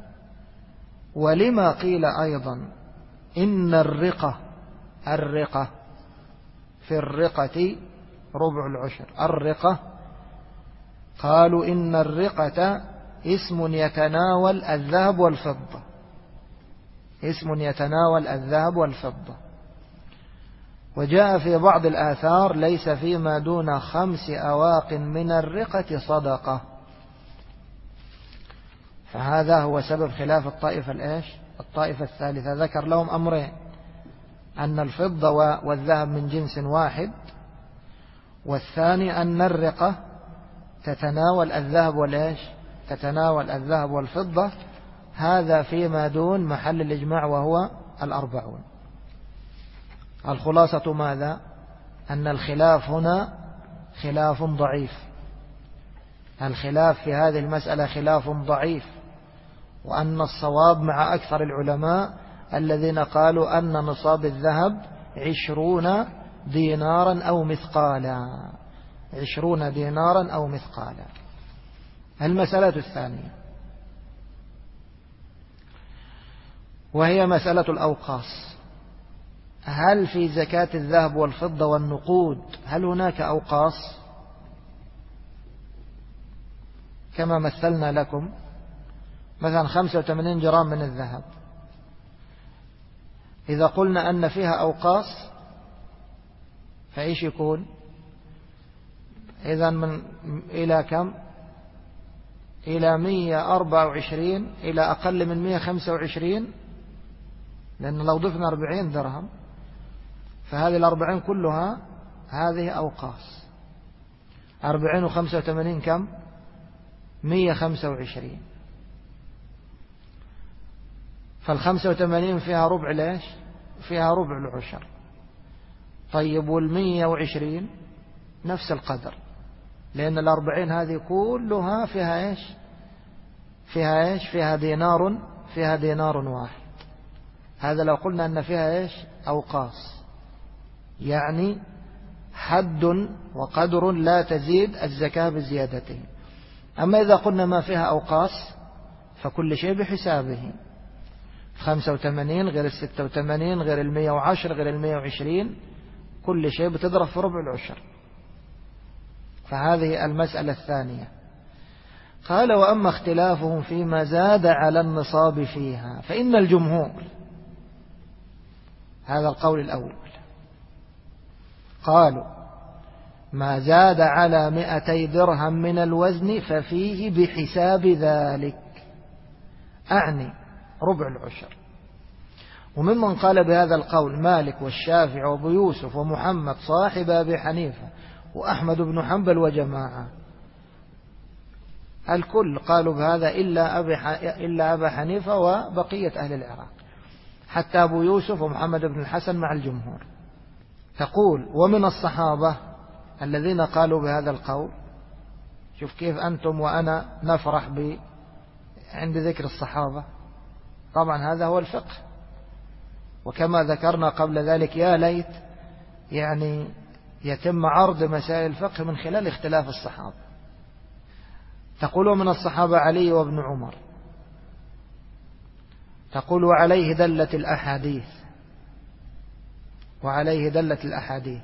ولما قيل أيضا إن الرقة في الرقة ربع العشر. الرقة قالوا إن الرقة اسم يتناول الذهب والفضة. وجاء في بعض الآثار ليس فيما دون 5 أواق من الرقة صدقة. فهذا هو سبب خلاف الطائفة الثالثة. ذكر لهم أمرين: أن الفضة والذهب من جنس واحد، والثاني أن الرقة تتناول الذهب والفضة، هذا فيما دون محل الإجماع وهو 40. الخلاصة ماذا؟ أن الخلاف هنا خلاف ضعيف، الخلاف في هذه المسألة خلاف ضعيف، وأن الصواب مع أكثر العلماء الذين قالوا أن نصاب الذهب 20 دينارا أو مثقالا، 20 دينارا أو مثقالا. المسألة الثانية وهي مسألة الأوقاص. هل في زكاة الذهب والفضة والنقود هل هناك أوقاص كما مثلنا لكم؟ مثلا 85 جرام من الذهب، إذا قلنا أن فيها أوقاص فإيش يكون؟ إذا من إلى كم؟ إلى 124 إلى أقل من 125، لأن لو ضفنا 40 درهم فهذه 40 كلها هذه أوقاص. 40 و85 كم؟ 125. فال85 فيها ربع ليش؟ فيها ربع العشر. طيب وال120 نفس القدر، لأن 40 هذه كلها فيها إيش؟ فيها إيش؟ فيها دينار، فيها دينار واحد. هذا لو قلنا أن فيها إيش؟ أوقاص، يعني حد وقدر لا تزيد الزكاة بزيادته. أما إذا قلنا ما فيها أوقاص فكل شيء بحسابه، 85 غير 86 غير 110 غير 120، كل شيء بتضرب في ربع العشر. فهذه المسألة الثانية. قال وأما اختلافهم فيما زاد على النصاب فيها فإن الجمهور، هذا القول الأول، قالوا ما زاد على 200 درهم من الوزن ففيه بحساب ذلك، أعني ربع العشر. وممن قال بهذا القول مالك والشافعي وابو يوسف ومحمد صاحب أبي حنيفة وأحمد بن حنبل وجماعة، الكل قالوا بهذا إلا أبا حنيفة وبقية أهل العراق، حتى أبو يوسف ومحمد بن الحسن مع الجمهور. تقول ومن الصحابة الذين قالوا بهذا القول. شوف كيف أنتم وأنا نفرح عند ذكر الصحابة. طبعا هذا هو الفقه، وكما ذكرنا قبل ذلك يا ليت يعني يتم عرض مسائل الفقه من خلال اختلاف الصحابة. تقول ومن الصحابة علي وابن عمر. تقول وعليه دلت الأحاديث، وعليه دلت الأحاديث.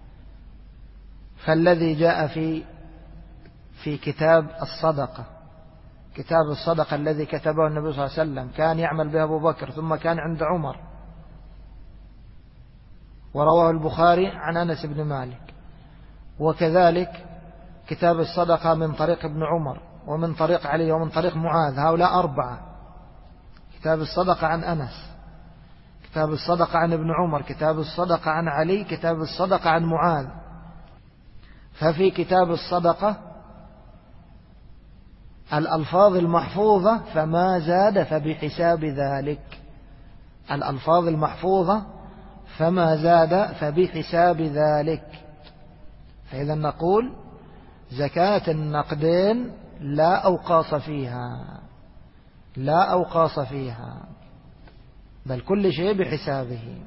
فالذي جاء في كتاب الصدقة، كتاب الصدقة الذي كتبه النبي صلى الله عليه وسلم كان يعمل به أبو بكر ثم كان عند عمر، ورواه البخاري عن أنس بن مالك. وكذلك كتاب الصدقة من طريق ابن عمر ومن طريق علي ومن طريق معاذ، هؤلاء 4. كتاب الصدقة عن أنس، كتاب الصدقة عن ابن عمر، كتاب الصدقة عن علي، كتاب الصدقة عن معاذ. ففي كتاب الصدقة الألفاظ المحفوظة فما زاد فبحساب ذلك، الألفاظ المحفوظة فما زاد فبحساب ذلك. فإذا نقول زكاة النقدين لا أوقاص فيها، لا أوقاص فيها، بل كل شيء بحسابه.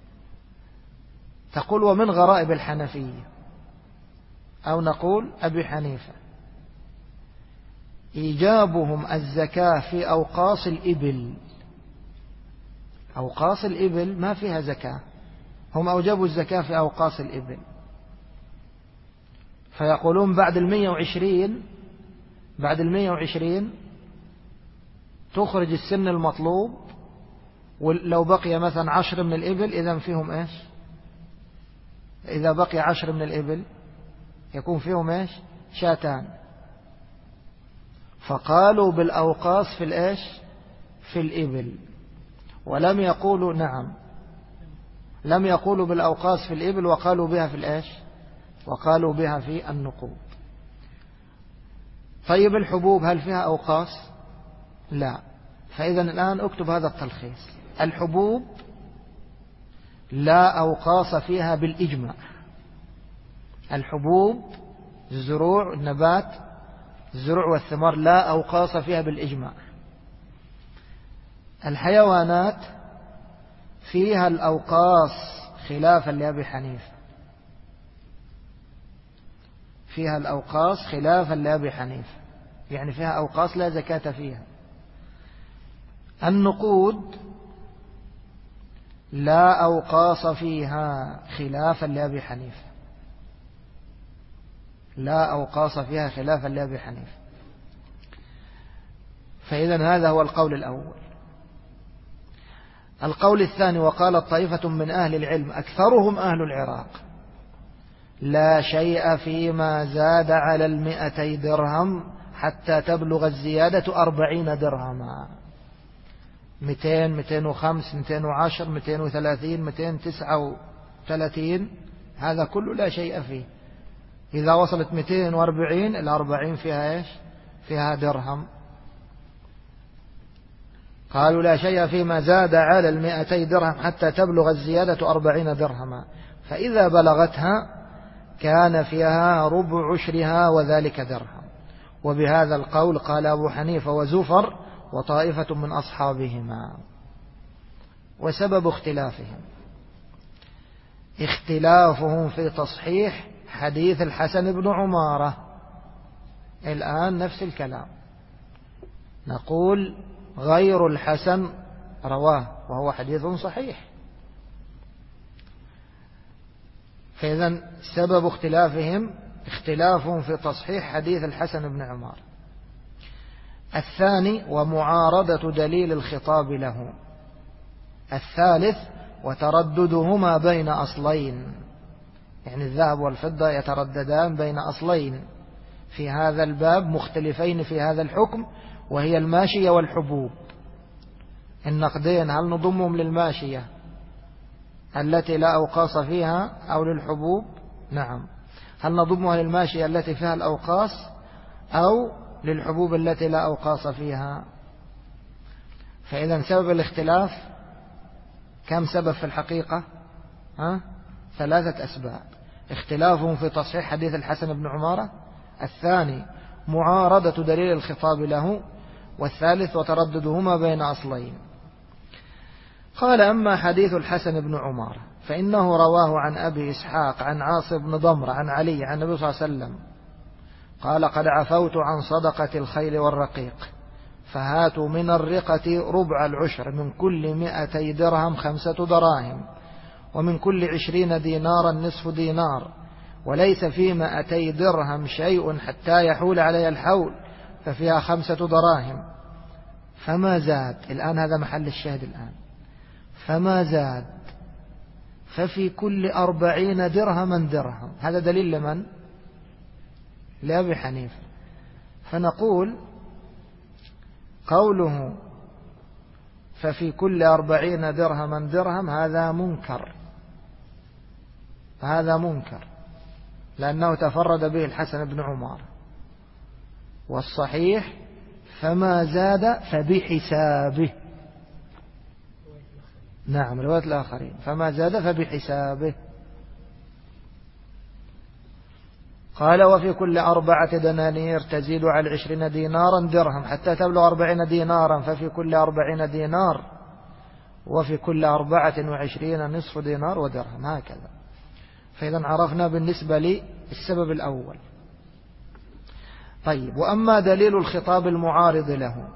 تقول ومن غرائب الحنفية أو نقول أبي حنيفة إيجابهم الزكاة في أوقاص الإبل. أوقاص الإبل ما فيها زكاة، هم أوجبوا الزكاة في أوقاص الإبل. فيقولون بعد 120 بعد 120 تخرج السن المطلوب، ولو بقي مثلا 10 من الإبل إذا فيهم إيش؟ إذا بقي 10 من الإبل يكون فيهم إيش؟ شاتان. فقالوا بالأوقاص في الإيش؟ في الإبل، ولم يقولوا نعم، لم يقولوا بالأوقاص في الإبل، وقالوا بها في الإيش؟ وقالوا بها في النقود. طيب الحبوب هل فيها أوقاص؟ لا. فإذا الآن اكتب هذا التلخيص: الحبوب لا أوقاص فيها بالإجماع. الحبوب الزروع النبات الزروع والثمار لا أوقاص فيها بالإجماع. الحيوانات فيها الأوقاص خلافا لأبي حنيفة، فيها الأوقاص خلافا لأبي حنيفة، يعني فيها أوقاص لا زكاة فيها. النقود لا أوقاص فيها خلافا لأبي حنيفة، لا أوقاص فيها خلافا لأبي حنيفة. فإذا هذا هو القول الأول. القول الثاني: وقالت طائفة من أهل العلم أكثرهم أهل العراق: لا شيء فيما زاد على 200 درهم حتى تبلغ الزيادة 40 درهما. 200 205 210 230 239 هذا كله لا شيء فيه. إذا وصلت 240 الأربعين فيها إيش؟ فيها درهم. قالوا لا شيء فيما زاد على 200 درهم حتى تبلغ الزيادة 40 درهما، فإذا بلغتها كان فيها ربع عشرها وذلك درهم. وبهذا القول قال أبو حنيفة وزفر وطائفة من أصحابهما. وسبب اختلافهم في تصحيح حديث الحسن بن عمارة. الآن نفس الكلام، نقول غير الحسن رواه وهو حديث صحيح. فإذا سبب اختلافهم في تصحيح حديث الحسن بن عمارة. الثاني: ومعارضة دليل الخطاب له. الثالث: وترددهما بين أصلين، يعني الذهب والفضة يترددان بين أصلين في هذا الباب مختلفين في هذا الحكم، وهي الماشية والحبوب. النقدين هل نضمهم للماشية التي لا أوقاص فيها أو للحبوب؟ نعم. هل نضمها للماشية التي فيها الأوقاص أو للحبوب التي لا أوقاص فيها؟ فإذا سبب الاختلاف كم سبب في الحقيقة؟ 3 أسباب: اختلافهم في تصحيح حديث الحسن بن عمارة، الثاني معارضة دليل الخطاب له، والثالث وترددهما بين أصلين. قال: أما حديث الحسن بن عمارة فإنه رواه عن أبي إسحاق عن عاصم بن ضمر عن علي عن النبي صلى الله عليه وسلم قال: قد عفوت عن صدقة الخيل والرقيق، فهاتوا من الرقة ربع العشر، من كل 200 درهم 5 دراهم، ومن كل 20 دينارا نصف دينار، وليس في 200 درهم شيء حتى يحول علي الحول، ففيها 5 دراهم. فما زاد، الآن هذا محل الشاهد الآن، فما زاد ففي كل 40 درهما درهم. هذا دليل لمن؟ لأبي حنيفة. فنقول قوله ففي كل 40 درهما درهم هذا منكر لأنه تفرد به الحسن بن عمار. والصحيح فما زاد فبحسابه. نعم، رواية الآخرين فما زاد فبحسابه. قال: وفي كل 4 دنانير تزيد على 20 دينارا درهم حتى تبلغ 40 دينارا، ففي كل 40 دينار، وفي كل 24 نصف دينار ودرهم، هكذا. فإذا عرفنا بالنسبة للسبب الأول. طيب، وأما دليل الخطاب المعارض له،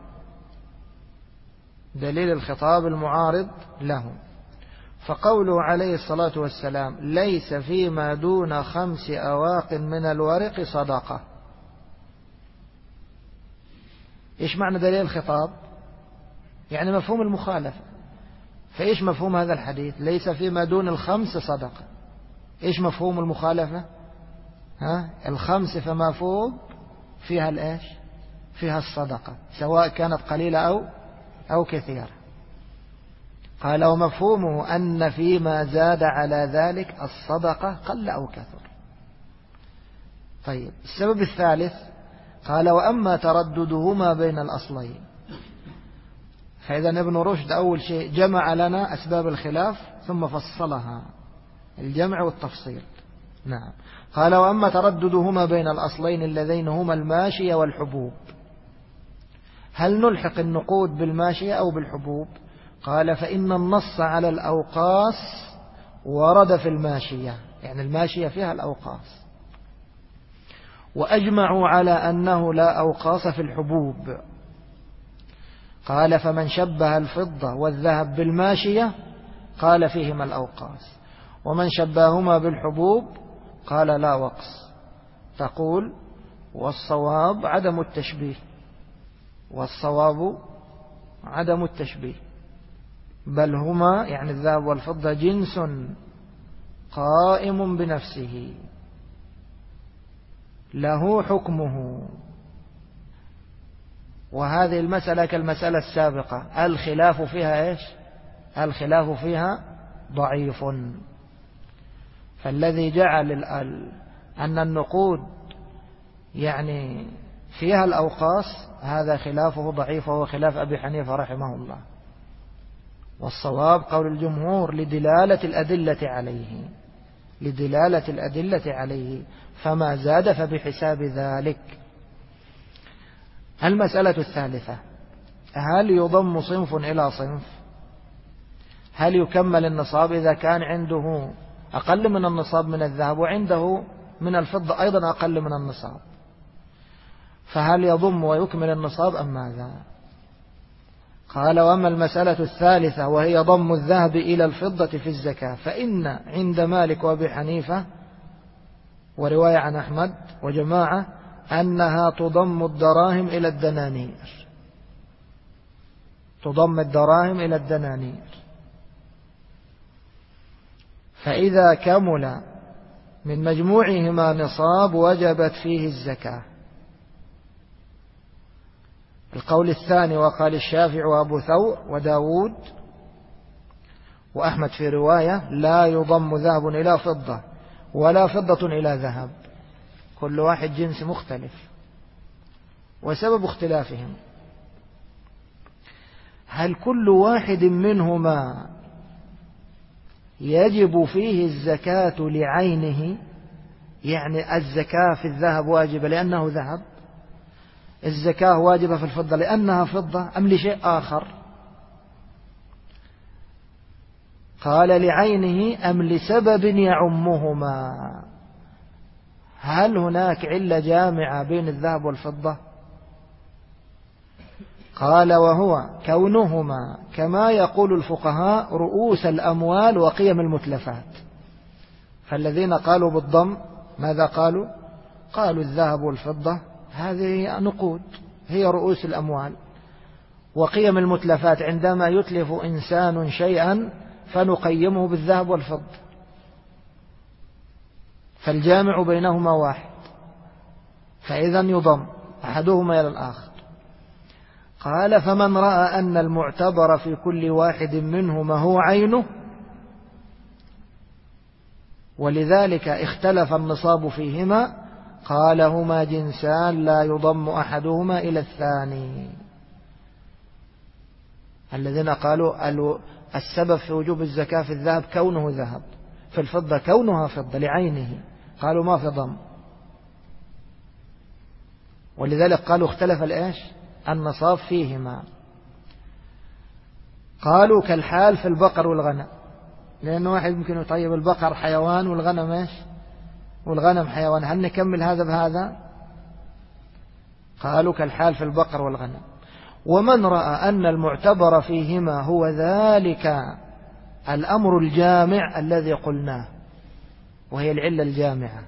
دليل الخطاب المعارض له فقوله عليه الصلاة والسلام: ليس فيما دون 5 أواق من الورق صدقة. إيش معنى دليل الخطاب؟ يعني مفهوم المخالفة. فإيش مفهوم هذا الحديث؟ ليس فيما دون 5 صدقة. إيش مفهوم المخالفة؟ 5 فما فوق فيها الإيش؟ فيها الصدقة، سواء كانت قليلة أو كثيرة. قال: ومفهومه أن فيما زاد على ذلك الصدقة قل أو كثر. طيب، السبب الثالث قال: وأما ترددهما بين الأصلين. فإذا ابن رشد أول شيء جمع لنا أسباب الخلاف ثم فصلها، الجمع والتفصيل. نعم. قال: وأما ترددهما بين الأصلين اللذين هما الماشية والحبوب، هل نلحق النقود بالماشية أو بالحبوب؟ قال: فإن النص على الأوقاس ورد في الماشية، يعني الماشية فيها الأوقاس، وأجمعوا على أنه لا أوقاس في الحبوب. قال: فمن شبه الفضة والذهب بالماشية قال فيهما الأوقاس، ومن شبههما بالحبوب قال لا وقص. تقول: والصواب عدم التشبيه، والصواب عدم التشبيه، بل هما يعني الذهب والفضة جنس قائم بنفسه له حكمه. وهذه المسألة كالمسألة السابقة، الخلاف فيها إيش؟ الخلاف فيها ضعيف. فالذي جعل أن النقود يعني فيها الأوقاس هذا خلافه ضعيف، وهو خلاف أبي حنيفة رحمه الله. والصواب قول الجمهور لدلالة الأدلة عليه، لدلالة الأدلة عليه، فما زاد فبحساب ذلك. المسألة الثالثة: هل يضم صنف إلى صنف؟ هل يكمل النصاب إذا كان عنده أقل من النصاب من الذهب وعنده من الفضة أيضا أقل من النصاب، فهل يضم ويكمل النصاب أم ماذا؟ قال: وأما المسألة الثالثة وهي ضم الذهب إلى الفضة في الزكاة، فإن عند مالك وأبي حنيفة ورواية عن أحمد وجماعة أنها تضم الدراهم إلى الدنانير، تضم الدراهم إلى الدنانير، فإذا كمل من مجموعهما نصاب وجبت فيه الزكاة. القول الثاني وقال الشافعي وأبو ثور وداود وأحمد في رواية: لا يضم ذهب إلى فضة ولا فضة إلى ذهب، كل واحد جنس مختلف. وسبب اختلافهم: هل كل واحد منهما يجب فيه الزكاة لعينه، يعني الزكاة في الذهب واجبة لأنه ذهب، الزكاة واجبة في الفضة لأنها فضة، أم لشيء آخر؟ قال: لعينه أم لسبب يعمهما؟ هل هناك علة جامعة بين الذهب والفضة؟ قال: وهو كونهما كما يقول الفقهاء رؤوس الأموال وقيم المتلفات. فالذين قالوا بالضم ماذا قالوا؟ قالوا الذهب والفضة هذه نقود، هي رؤوس الأموال، وقيم المتلفات عندما يتلف إنسان شيئا فنقيمه بالذهب والفضة، فالجامع بينهما واحد، فإذا يضم أحدهما إلى الآخر. قال: فمن رأى أن المعتبر في كل واحد منهما هو عينه، ولذلك اختلف النصاب فيهما، قال: هما جنسان لا يضم أحدهما إلى الثاني. الذين قالوا السبب في وجوب الزكاة في الذهب كونه ذهب، في الفضة كونها فضة لعينه، قالوا ما في ضم، ولذلك قالوا اختلف الإيش؟ النصاب فيهما. قالوا كالحال في البقر والغنم، لأن واحد يمكن يطيب البقر حيوان والغنم إيش؟ والغنم حيوان، هل نكمل هذا بهذا؟ قالوا كالحال في البقر والغنم. ومن رأى أن المعتبر فيهما هو ذلك الأمر الجامع الذي قلناه، وهي العلة الجامعة،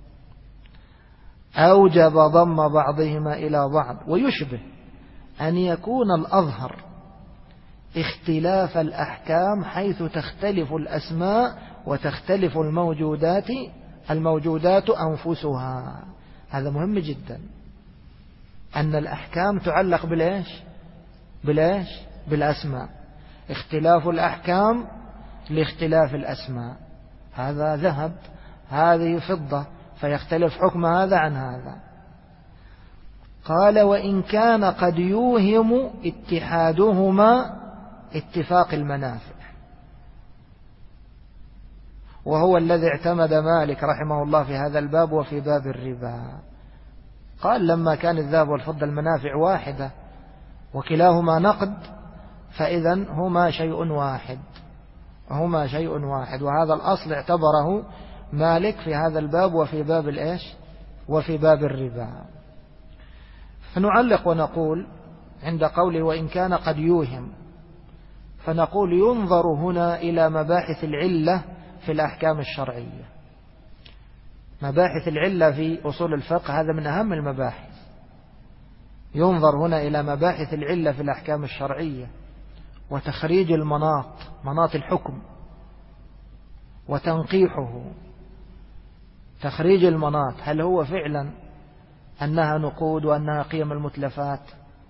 أوجب ضم بعضهما إلى بعض. ويشبه أن يكون الأظهر اختلاف الأحكام حيث تختلف الأسماء وتختلف الموجودات أنفسها. هذا مهم جدا، أن الأحكام تعلق بالإيش؟ بالأسماء، اختلاف الأحكام لاختلاف الأسماء، هذا ذهب هذه فضة، فيختلف حكم هذا عن هذا. قال وإن كان قد يوهم اتحادهما اتفاق المنافع، وهو الذي اعتمد مالك رحمه الله في هذا الباب وفي باب الربا. قال لما كان الذهب والفضة المنافع واحدة وكلاهما نقد فإذا هما شيء واحد، وهذا الأصل اعتبره مالك في هذا الباب وفي باب الإيش وفي باب الربا. فنعلق ونقول عند قوله وإن كان قد يوهم، فنقول ينظر هنا إلى مباحث العلة في الأحكام الشرعية. مباحث العلة في أصول الفقه هذا من أهم المباحث. ينظر هنا إلى مباحث العلة في الأحكام الشرعية وتخريج مناط الحكم وتنقيحه. تخريج المناط، هل هو فعلا أنها نقود وأنها قيم المتلفات؟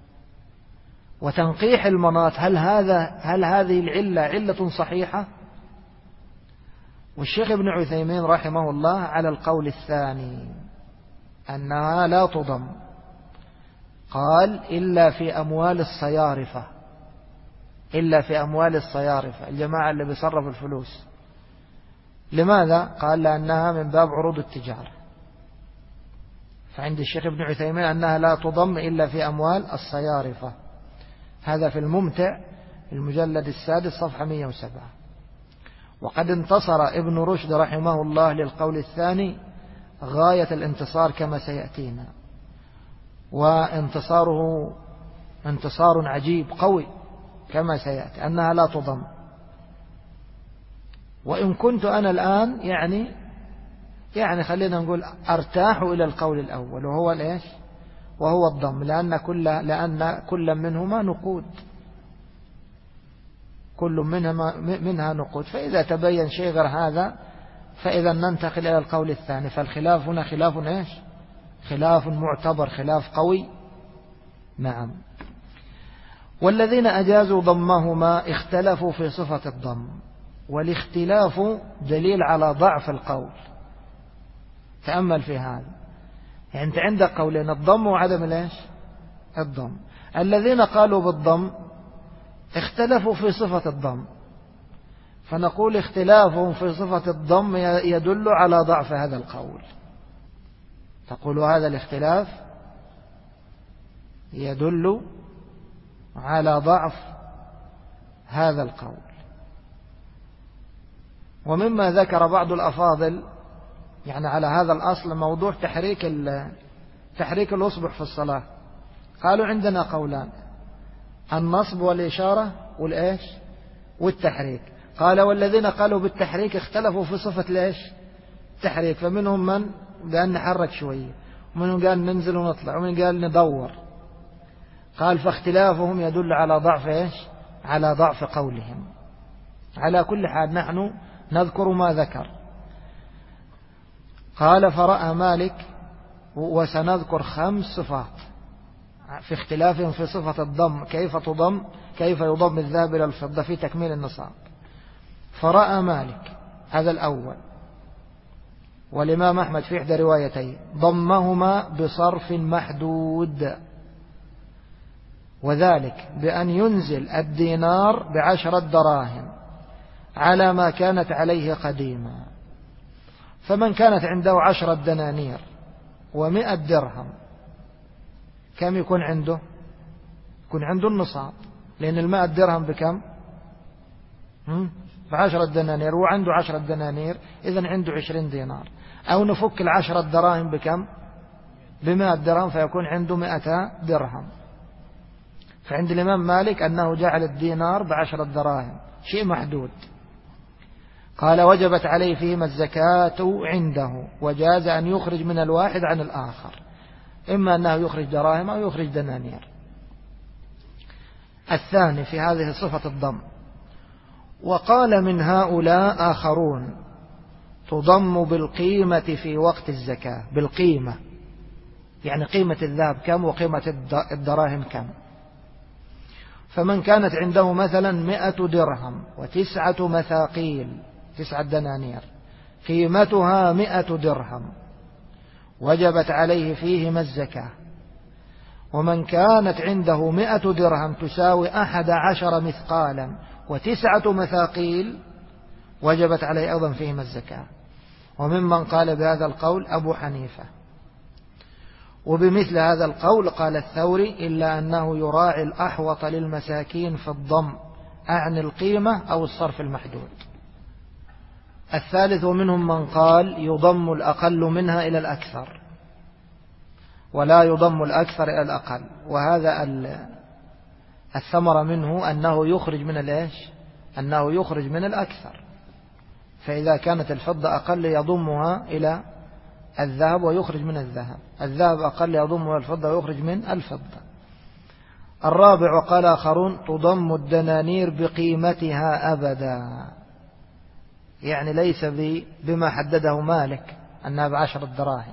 وتنقيح المناط، هل هذه العلة علة صحيحة؟ والشيخ ابن عثيمين رحمه الله على القول الثاني أنها لا تضم، قال إلا في أموال الصيارفة، الجماعة اللي بيصرف الفلوس. لماذا؟ قال لأنها من باب عروض التجارة. فعند الشيخ ابن عثيمين أنها لا تضم إلا في أموال الصيارفة. هذا في الممتع المجلد 6 صفحة 107. وقد انتصر ابن رشد رحمه الله للقول الثاني غاية الانتصار كما سيأتينا، وانتصاره انتصار عجيب قوي كما سيأتي، أنها لا تضم. وإن كنت أنا الآن يعني خلينا نقول أرتاح إلى القول الأول وهو الإيش وهو الضم، لأن كل منهما نقود، كل منها نقود. فإذا تبين شيء غير هذا فإذا ننتقل إلى القول الثاني. فالخلاف هنا خلاف إيش؟ خلاف معتبر، خلاف قوي. نعم. والذين أجازوا ضمهما اختلفوا في صفة الضم، والاختلاف دليل على ضعف القول. تأمل في هذا، يعني أنت عندك قولين، الضم وعدم الإيش الضم. الذين قالوا بالضم اختلفوا في صفة الضم، فنقول اختلافهم في صفة الضم يدل على ضعف هذا القول. تقول هذا الاختلاف يدل على ضعف هذا القول. ومما ذكر بعض الأفاضل يعني على هذا الأصل موضوع تحريك الأصبع في الصلاة. قالوا عندنا قولان، النصب والإشارة والإيش والتحريك. قال والذين قالوا بالتحريك اختلفوا في صفة الإيش التحريك، فمنهم من قال نحرك شوية، ومنهم قال ننزل ونطلع، ومن قال ندور. قال فاختلافهم يدل على ضعف إيش على ضعف قولهم. على كل حال نحن نذكر ما ذكر. قال فرأى مالك، وسنذكر 5 صفات في اختلافهم في صفة الضم، كيف يضم الذهب إلى الفضة في تكميل النصاب. فرأى مالك، هذا الأول، والإمام أحمد في إحدى روايتين ضمهما بصرف محدود، وذلك بأن ينزل الدينار ب10 دراهم على ما كانت عليه قديما. فمن كانت عنده 10 دنانير و100 درهم كم يكون عنده؟ يكون عنده النصاب، لأن 100 درهم بكم؟ ب10 دنانير، وعنده 10 دنانير، إذن عنده 20 دينار. أو نفك 10 دراهم بكم؟ ب100 درهم، فيكون عنده 100 درهم. فعند الإمام مالك أنه جعل الدينار ب10 دراهم، شيء محدود. قال وجبت عليه فيهما الزكاة عنده، وجاز أن يخرج من الواحد عن الآخر، إما أنه يخرج دراهم أو يخرج دنانير. الثاني في هذه صفة الضم. وقال من هؤلاء آخرون تضم بالقيمة في وقت الزكاة، بالقيمة يعني قيمة الذهب كم وقيمة الدراهم كم. فمن كانت عنده مثلا 100 درهم و9 مثاقيل، 9 دنانير، قيمتها 100 درهم، وجبت عليه فيهما الزكاة. ومن كانت عنده 100 درهم تساوي 11 مثقالا و9 مثاقيل وجبت عليه أيضا فيهما الزكاة. وممن قال بهذا القول أبو حنيفة. وبمثل هذا القول قال الثوري إلا أنه يراعي الأحوط للمساكين في الضم أعني القيمة أو الصرف المحدود. الثالث ومنهم من قال يضم الأقل منها إلى الأكثر ولا يضم الأكثر إلى الأقل، وهذا الثمرة منه أنه يخرج من الإيش؟ أنه يخرج من الأكثر. فإذا كانت الفضة أقل يضمها إلى الذهب ويخرج من الذهب، الذهب أقل يضمها الفضة ويخرج من الفضة. الرابع وقال آخرون تضم الدنانير بقيمتها أبدا، يعني ليس بما حدده مالك أنها ب10 دراهم،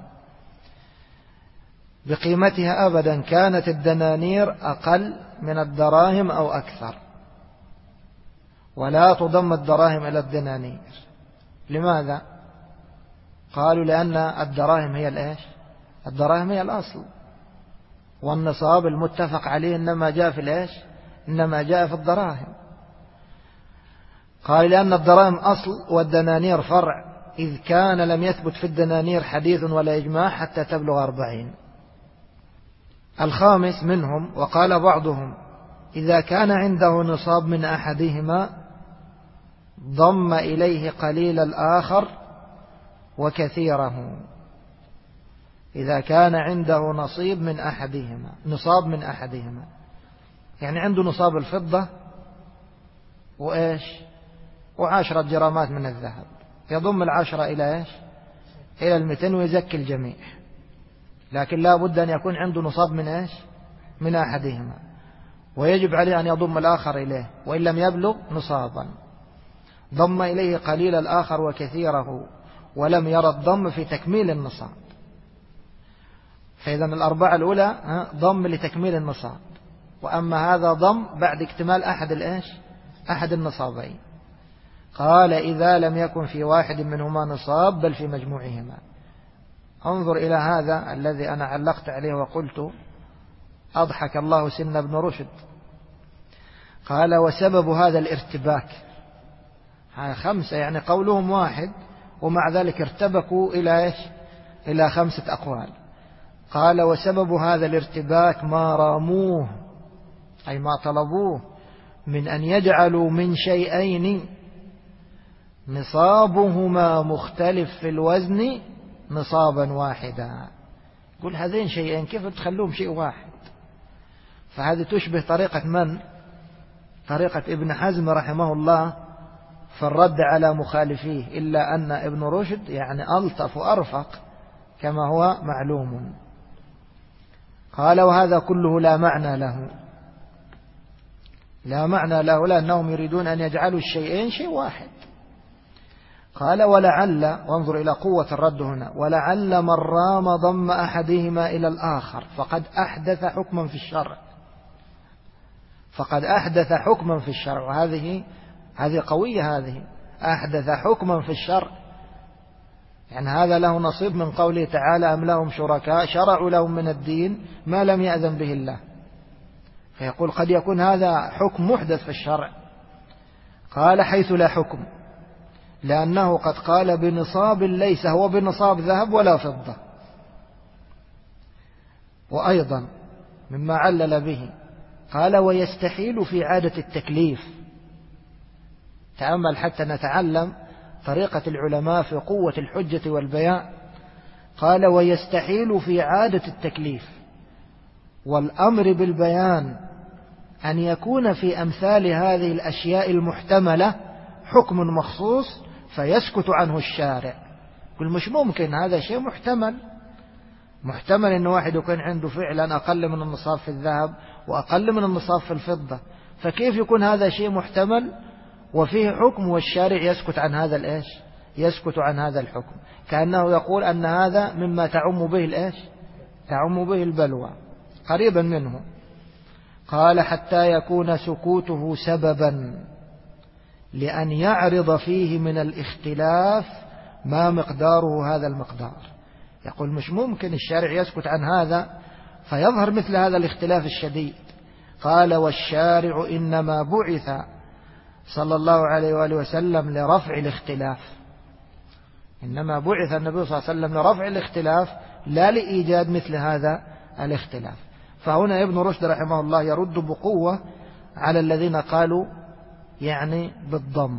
بقيمتها أبدا كانت الدنانير أقل من الدراهم أو أكثر، ولا تضم الدراهم إلى الدنانير. لماذا؟ قالوا لأن الدراهم هي الإيش؟ الدراهم هي الأصل، والنصاب المتفق عليه إنما جاء في الإيش؟ إنما جاء في الدراهم. قال لأن الدراهم أصل والدنانير فرع، إذ كان لم يثبت في الدنانير حديث ولا إجماع حتى تبلغ 40. الخامس منهم وقال بعضهم إذا كان عنده نصاب من أحدهما ضم إليه قليل الآخر وكثيره. إذا كان عنده نصاب من أحدهما يعني عنده نصاب الفضة وإيش؟ و10 جرامات من الذهب، يضم 10 إلى إيش؟ إلى 200 ويزكي الجميع، لكن لا بد أن يكون عنده نصاب من إيش؟ من أحدهما، ويجب عليه أن يضم الآخر إليه، وإن لم يبلغ نصابا ضم إليه قليل الآخر وكثيره، ولم يرى الضم في تكميل النصاب. فإذا الأربعة الأولى ضم لتكميل النصاب، وأما هذا ضم بعد اكتمال أحد النصابين. قال إذا لم يكن في واحد منهما نصاب بل في مجموعهما. انظر إلى هذا الذي أنا علقت عليه وقلت أضحك الله سن ابن رشد. قال وسبب هذا الارتباك 5، يعني قولهم واحد ومع ذلك ارتبكوا إلى إيش؟ إلى 5 أقوال. قال وسبب هذا الارتباك ما راموه أي ما طلبوه من أن يجعلوا من شيئين نصابهما مختلف في الوزن نصابا واحدا. قل هذين شيئين كيف تخلوهم شيء واحد؟ فهذه تشبه طريقة من؟ طريقة ابن حزم رحمه الله في الرد على مخالفيه، إلا أن ابن رشد يعني ألطف وأرفق كما هو معلوم. قال وهذا كله لا معنى له لأنهم يريدون أن يجعلوا الشيئين شيء واحد. قال ولعل، وانظر إلى قوة الرد هنا، ولعل من رام ضم أحدهما إلى الآخر فقد أحدث حكما في الشرع. وهذه قوية، هذه أحدث حكما في الشرع، يعني هذا له نصيب من قوله تعالى أم لهم شركاء شرعوا لهم من الدين ما لم يأذن به الله. فيقول قد يكون هذا حكم محدث في الشرع. قال حيث لا حكم، لأنه قد قال بنصاب ليس هو بنصاب ذهب ولا فضة. وأيضا مما علل به قال ويستحيل في عادة التكليف. تأمل حتى نتعلم طريقة العلماء في قوة الحجة والبيان. قال ويستحيل في عادة التكليف والأمر بالبيان أن يكون في أمثال هذه الأشياء المحتملة حكم مخصوص فيسكت عنه الشارع. يقول مش ممكن، هذا شيء محتمل أن واحد يكون عنده فعلا أقل من النصاب في الذهب وأقل من النصاب في الفضة، فكيف يكون هذا شيء محتمل وفيه حكم والشارع يسكت عن هذا الإيش؟ يسكت عن هذا الحكم، كأنه يقول أن هذا مما تعم به الإيش؟ تعم به البلوى، قريبا منه. قال حتى يكون سكوته سببا لأن يعرض فيه من الاختلاف ما مقداره هذا المقدار. يقول مش ممكن الشارع يسكت عن هذا فيظهر مثل هذا الاختلاف الشديد. قال والشارع إنما بعث صلى الله عليه وآله وسلم لرفع الاختلاف، إنما بعث النبي صلى الله عليه وسلم لرفع الاختلاف لا لإيجاد مثل هذا الاختلاف. فهنا ابن رشد رحمه الله يرد بقوة على الذين قالوا يعني بالضم،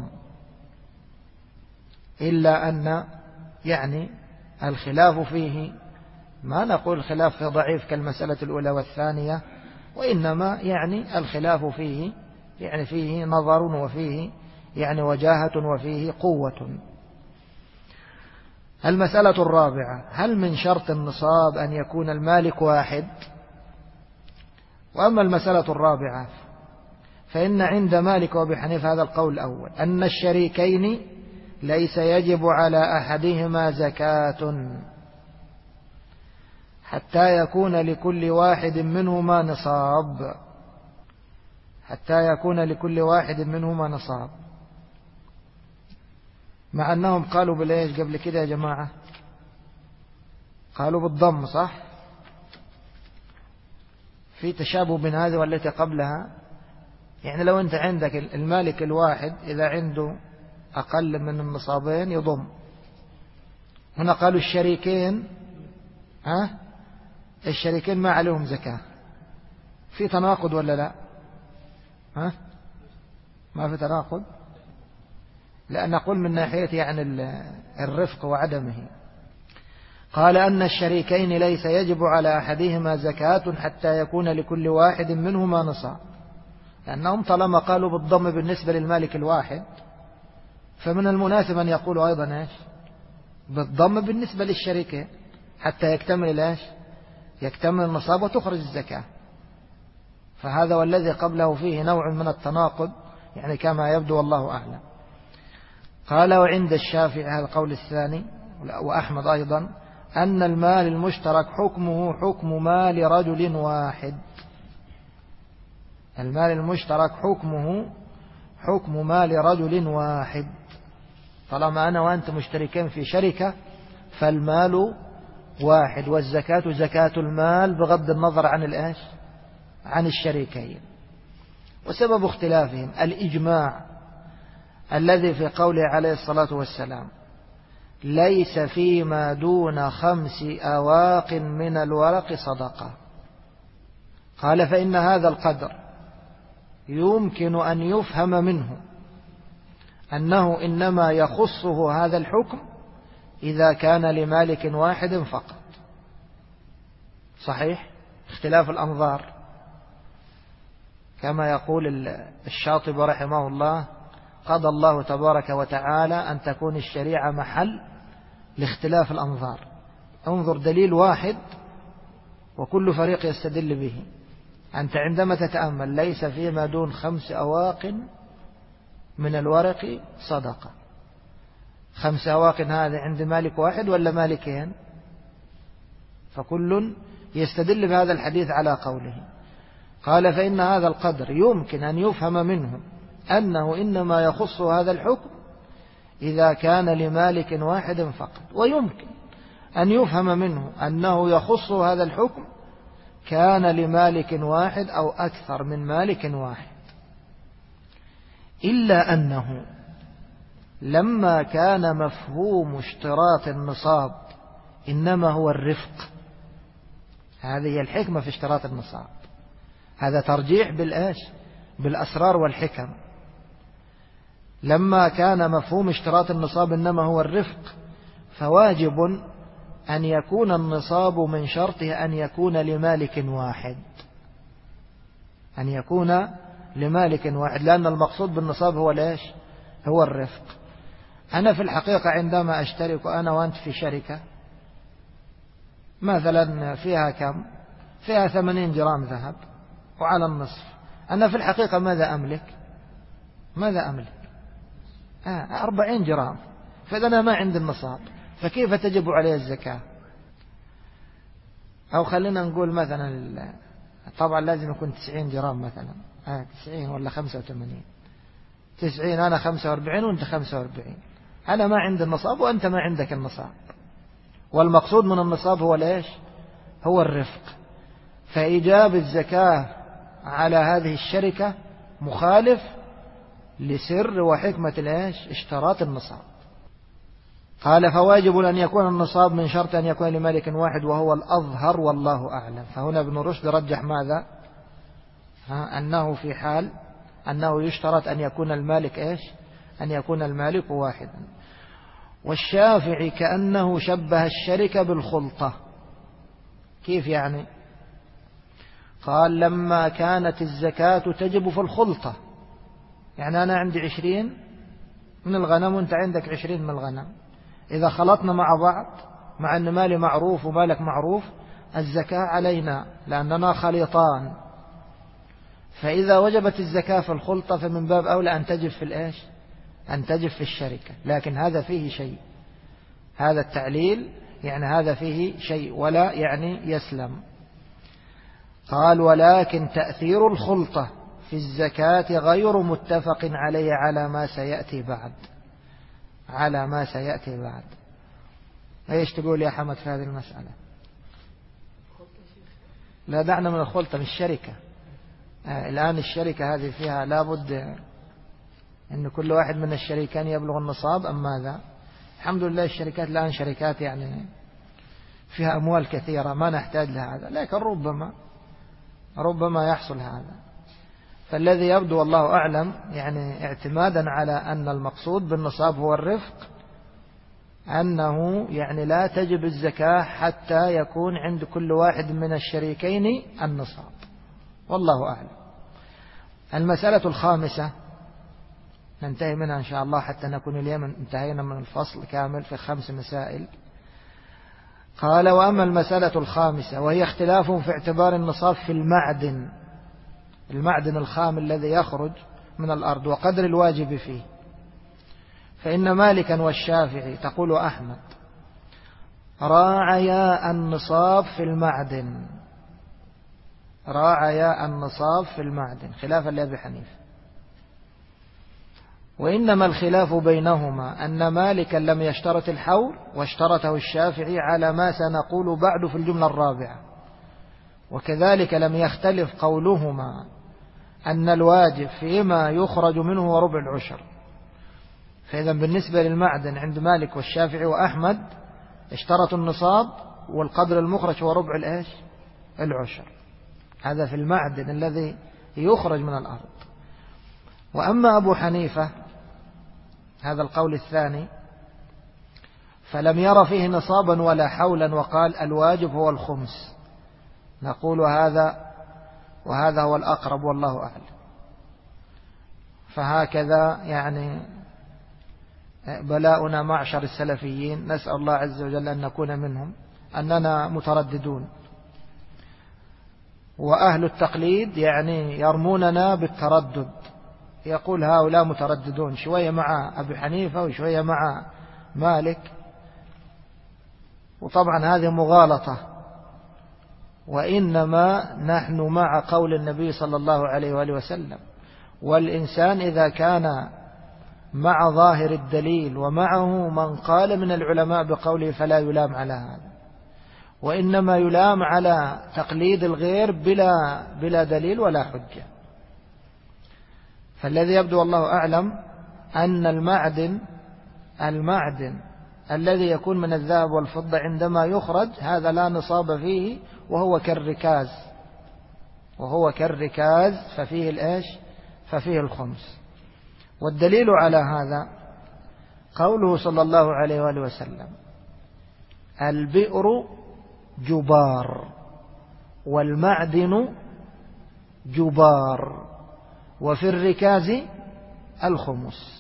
إلا أن يعني الخلاف فيه ما نقول خلاف في ضعيف كالمسألة الأولى والثانية، وإنما يعني الخلاف فيه يعني فيه نظر وفيه يعني وجاهة وفيه قوة. المسألة الرابعة: هل من شرط النصاب أن يكون المالك واحد؟ وأما المسألة الرابعة فإن عند مالك وأبي حنيفة هذا القول الأول، أن الشريكين ليس يجب على أحدهما زكاة حتى يكون لكل واحد منهما نصاب، حتى يكون لكل واحد منهما نصاب. مع أنهم قالوا بالإيش قبل كده يا جماعة؟ قالوا بالضم، صح؟ في تشابه بين هذه والتي قبلها. يعني لو أنت عندك المالك الواحد إذا عنده أقل من النصابين يضم. هنا قالوا الشريكين الشريكين ما عليهم زكاة. في تناقض ولا لا؟ ما في تناقض، لأن نقول من ناحية يعني الرفق وعدمه. قال أن الشريكين ليس يجب على أحدهما زكاة حتى يكون لكل واحد منهما نصاب، لأنهم طالما قالوا بالضم بالنسبة للمالك الواحد فمن المناسب أن يقولوا أيضا إيش بالضم بالنسبة للشريكين حتى يكتمل إيش يكتمل النصاب وتخرج الزكاة. فهذا والذي قبله فيه نوع من التناقض يعني كما يبدو والله أعلم. قال وعند الشافعي هذا القول الثاني وأحمد أيضا أن المال المشترك حكمه حكم مال رجل واحد. المال المشترك حكمه حكم مال رجل واحد. طالما أنا وأنت مشتركين في شركة فالمال واحد، والزكاة زكاة المال بغض النظر عن الإيش عن الشريكين. وسبب اختلافهم الإجماع الذي في قوله عليه الصلاة والسلام ليس فيما دون 5 أواق من الورق صدقة. قال فإن هذا القدر يمكن أن يفهم منه أنه إنما يخصه هذا الحكم إذا كان لمالك واحد فقط. صحيح اختلاف الأنظار كما يقول الشاطبي رحمه الله قضى الله تبارك وتعالى أن تكون الشريعة محل لاختلاف الأنظار. انظر دليل واحد وكل فريق يستدل به. أنت عندما تتأمل ليس فيما دون 5 أواق من الورق صدقة. 5 أواق هذا عند مالك واحد ولا مالكين؟ فكل يستدل بهذا الحديث على قوله. قال فإن هذا القدر يمكن أن يفهم منه أنه إنما يخص هذا الحكم إذا كان لمالك واحد فقط، ويمكن أن يفهم منه أنه يخص هذا الحكم كان لمالك واحد أو أكثر من مالك واحد، إلا أنه لما كان مفهوم اشتراط النصاب إنما هو الرفق. هذه هي الحكمة في اشتراط النصاب. هذا ترجيح بالأسرار والحكم. لما كان مفهوم اشتراط النصاب إنما هو الرفق فواجب أن يكون النصاب من شرطه أن يكون لمالك واحد، أن يكون لمالك واحد، لأن المقصود بالنصاب هو ليش؟ هو الرفق. أنا في الحقيقة عندما أشترك أنا وأنت في شركة مثلا فيها كم؟ فيها 80 جرام ذهب وعلى النصف، أنا في الحقيقة ماذا أملك؟ 40 جرام. فإذا أنا ما عندي النصاب فكيف تجب عليه الزكاة؟ أو خلينا نقول مثلا طبعا لازم يكون 90 جرام مثلا 90 ولا 85. 90 أنا 45 وأنت 45. أنا ما عندي النصاب وأنت ما عندك النصاب، والمقصود من النصاب هو ليش؟ هو الرفق. فإيجاب الزكاة على هذه الشركة مخالف لسر وحكمة اشتراط النصاب. قال فواجب أن يكون النصاب من شرط أن يكون لمالك واحد وهو الأظهر والله أعلم. فهنا ابن رشد رجح ماذا؟ أنه في حال أنه يشترط أن يكون المالك أن يكون المالك واحدا. والشافعي كأنه شبه الشركة بالخلطة. كيف يعني؟ قال لما كانت الزكاة تجب في الخلطة، يعني أنا عندي 20 من الغنم وأنت عندك 20 من الغنم، إذا خلطنا مع بعض مع أن مالي معروف ومالك معروف الزكاة علينا لأننا خليطان. فإذا وجبت الزكاة في الخلطة فمن باب أولى أن تجب في أن تجب في الشركة. لكن هذا فيه شيء، هذا التعليل يعني هذا فيه شيء ولا يعني يسلم. قال ولكن تأثير الخلطة في الزكاة غير متفق عليه على ما سيأتي بعد. ايش تقول يا حمد في هذه المسألة؟ لا دعنا من الخلطة، من الشركة. الآن الشركة هذه فيها لابد أن كل واحد من الشريكين يبلغ النصاب أم ماذا؟ الحمد لله الشركات الآن شركات يعني فيها أموال كثيرة ما نحتاج لهذا، لكن ربما يحصل هذا. فالذي يبدو والله أعلم يعني اعتمادا على أن المقصود بالنصاب هو الرفق، أنه يعني لا تجب الزكاة حتى يكون عند كل واحد من الشريكين النصاب، والله أعلم. المسألة الخامسة ننتهي منها إن شاء الله حتى نكون اليوم انتهينا من الفصل كامل في 5 مسائل. قال وأما المسألة الخامسة وهي اختلاف في اعتبار النصاب في المعدن الخام الذي يخرج من الأرض وقدر الواجب فيه، فإن مالكا والشافعي تقول أحمد راعيا النصاب في المعدن خلافا لأبي حنيفة. وإنما الخلاف بينهما أن مالكا لم يشترط الحول واشترطه الشافعي على ما سنقول بعد في الجملة الرابعة. وكذلك لم يختلف قولهما أن الواجب فيما يخرج منه هو ربع العشر. فإذا بالنسبة للمعدن عند مالك والشافعي وأحمد اشترطوا النصاب والقدر المخرج هو ربع العشر. هذا في المعدن الذي يخرج من الأرض. وأما أبو حنيفة هذا القول الثاني فلم ير فيه نصابا ولا حولا وقال الواجب هو الخمس. نقول وهذا هو الأقرب والله أعلم. فهكذا يعني بلاؤنا معشر السلفيين، نسأل الله عز وجل أن نكون منهم، أننا مترددون. وأهل التقليد يعني يرموننا بالتردد، يقول هؤلاء مترددون شوية مع أبي حنيفة وشوية مع مالك، وطبعا هذه مغالطة. وإنما نحن مع قول النبي صلى الله عليه وآله وسلم، والإنسان إذا كان مع ظاهر الدليل ومعه من قال من العلماء بقوله فلا يلام على هذا، وإنما يلام على تقليد الغير بلا دليل ولا حجة. فالذي يبدو والله أعلم أن المعدن الذي يكون من الذهب والفضة عندما يخرج هذا لا نصاب فيه وهو كالركاز ففيه الخمس. والدليل على هذا قوله صلى الله عليه وآله وسلم البئر جبار والمعدن جبار وفي الركاز الخمس.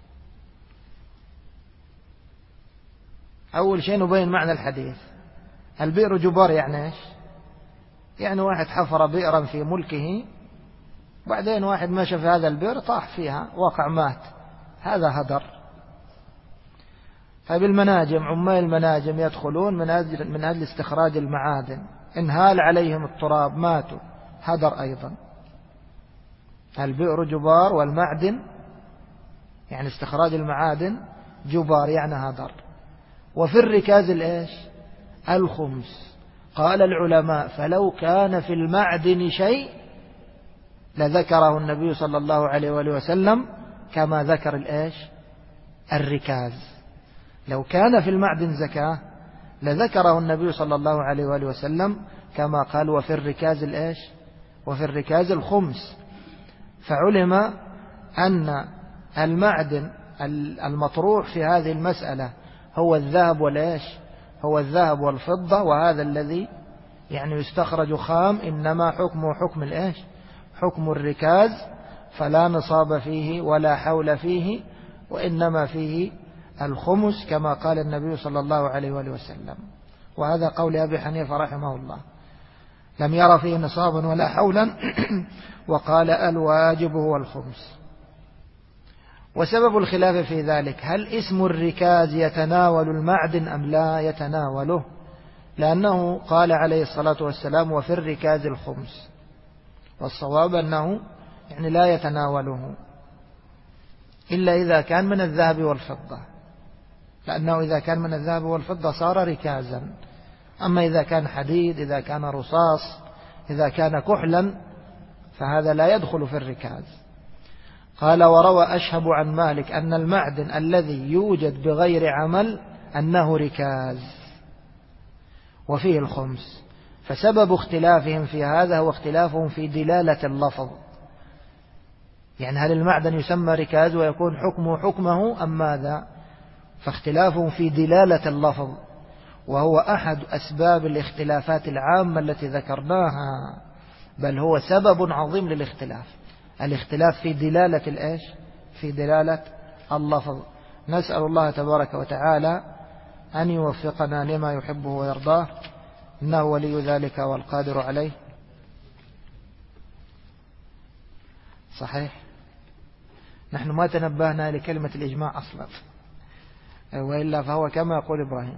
أول شيء نبين معنى الحديث. البئر جبار يعني إيش؟ يعني واحد حفر بئرا في ملكه، بعدين واحد مشى في هذا البئر طاح فيها وقع مات، هذا هدر. فبالمناجم عمال المناجم يدخلون من أجل استخراج المعادن، انهال عليهم التراب ماتوا، هدر أيضا. البئر جبار والمعدن يعني استخراج المعادن جبار يعني هدر. وفي الركاز الخمس. قال العلماء فلو كان في المعدن شيء لذكره النبي صلى الله عليه وآله وسلم كما ذكر الإيش الركاز. لو كان في المعدن زكاة لذكره النبي صلى الله عليه وآله وسلم كما قال وفي الركاز الإيش وفي الركاز الخمس. فعلم أن المعدن المطروح في هذه المسألة هو الذهب والإيش هو الذهب والفضة، وهذا الذي يعني يستخرج خام إنما حكمه حكم الإيش حكم الركاز، فلا نصاب فيه ولا حول فيه، وإنما فيه الخمس كما قال النبي صلى الله عليه وآله وسلم. وهذا قول أبي حنيفة رحمه الله، لم ير فيه نصابا ولا حولا وقال الواجب هو الخمس. وسبب الخلاف في ذلك هل اسم الركاز يتناول المعدن أم لا يتناوله، لأنه قال عليه الصلاة والسلام وفي الركاز الخمس، والصواب أنه يعني لا يتناوله إلا إذا كان من الذهب والفضة، لأنه إذا كان من الذهب والفضة صار ركازا. أما إذا كان حديد إذا كان رصاص إذا كان كحلا فهذا لا يدخل في الركاز. قال وروى أشهب عن مالك أن المعدن الذي يوجد بغير عمل أنه ركاز وفيه الخمس. فسبب اختلافهم في هذا هو اختلافهم في دلالة اللفظ، يعني هل المعدن يسمى ركاز ويكون حكمه حكمه أم ماذا؟ فاختلافهم في دلالة اللفظ، وهو أحد أسباب الاختلافات العامة التي ذكرناها، بل هو سبب عظيم للاختلاف، الاختلاف في دلالة الإيش في دلالة اللفظ. نسأل الله تبارك وتعالى أن يوفقنا لما يحبه ويرضاه، إنه ولي ذلك والقادر عليه. صحيح، نحن ما تنبهنا لكلمة الإجماع أصلا، وإلا فهو كما يقول إبراهيم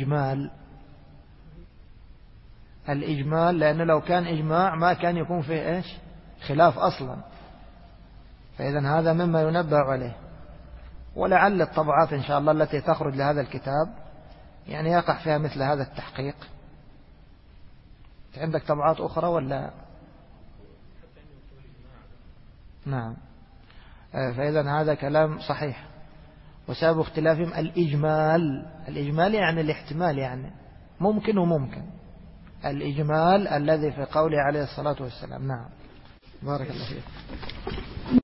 الإجمال، لأن لو كان إجماع ما كان يكون فيه إيش خلاف أصلا، فإذا هذا مما ينبه عليه. ولعل الطبعات إن شاء الله التي تخرج لهذا الكتاب يعني يقع فيها مثل هذا التحقيق. عندك طبعات أخرى ولا؟ نعم. فإذا هذا كلام صحيح. وسبب اختلافهم الإجمال يعني الاحتمال، يعني ممكن وممكن، الإجمال الذي في قوله عليه الصلاة والسلام. نعم، بارك الله فيك.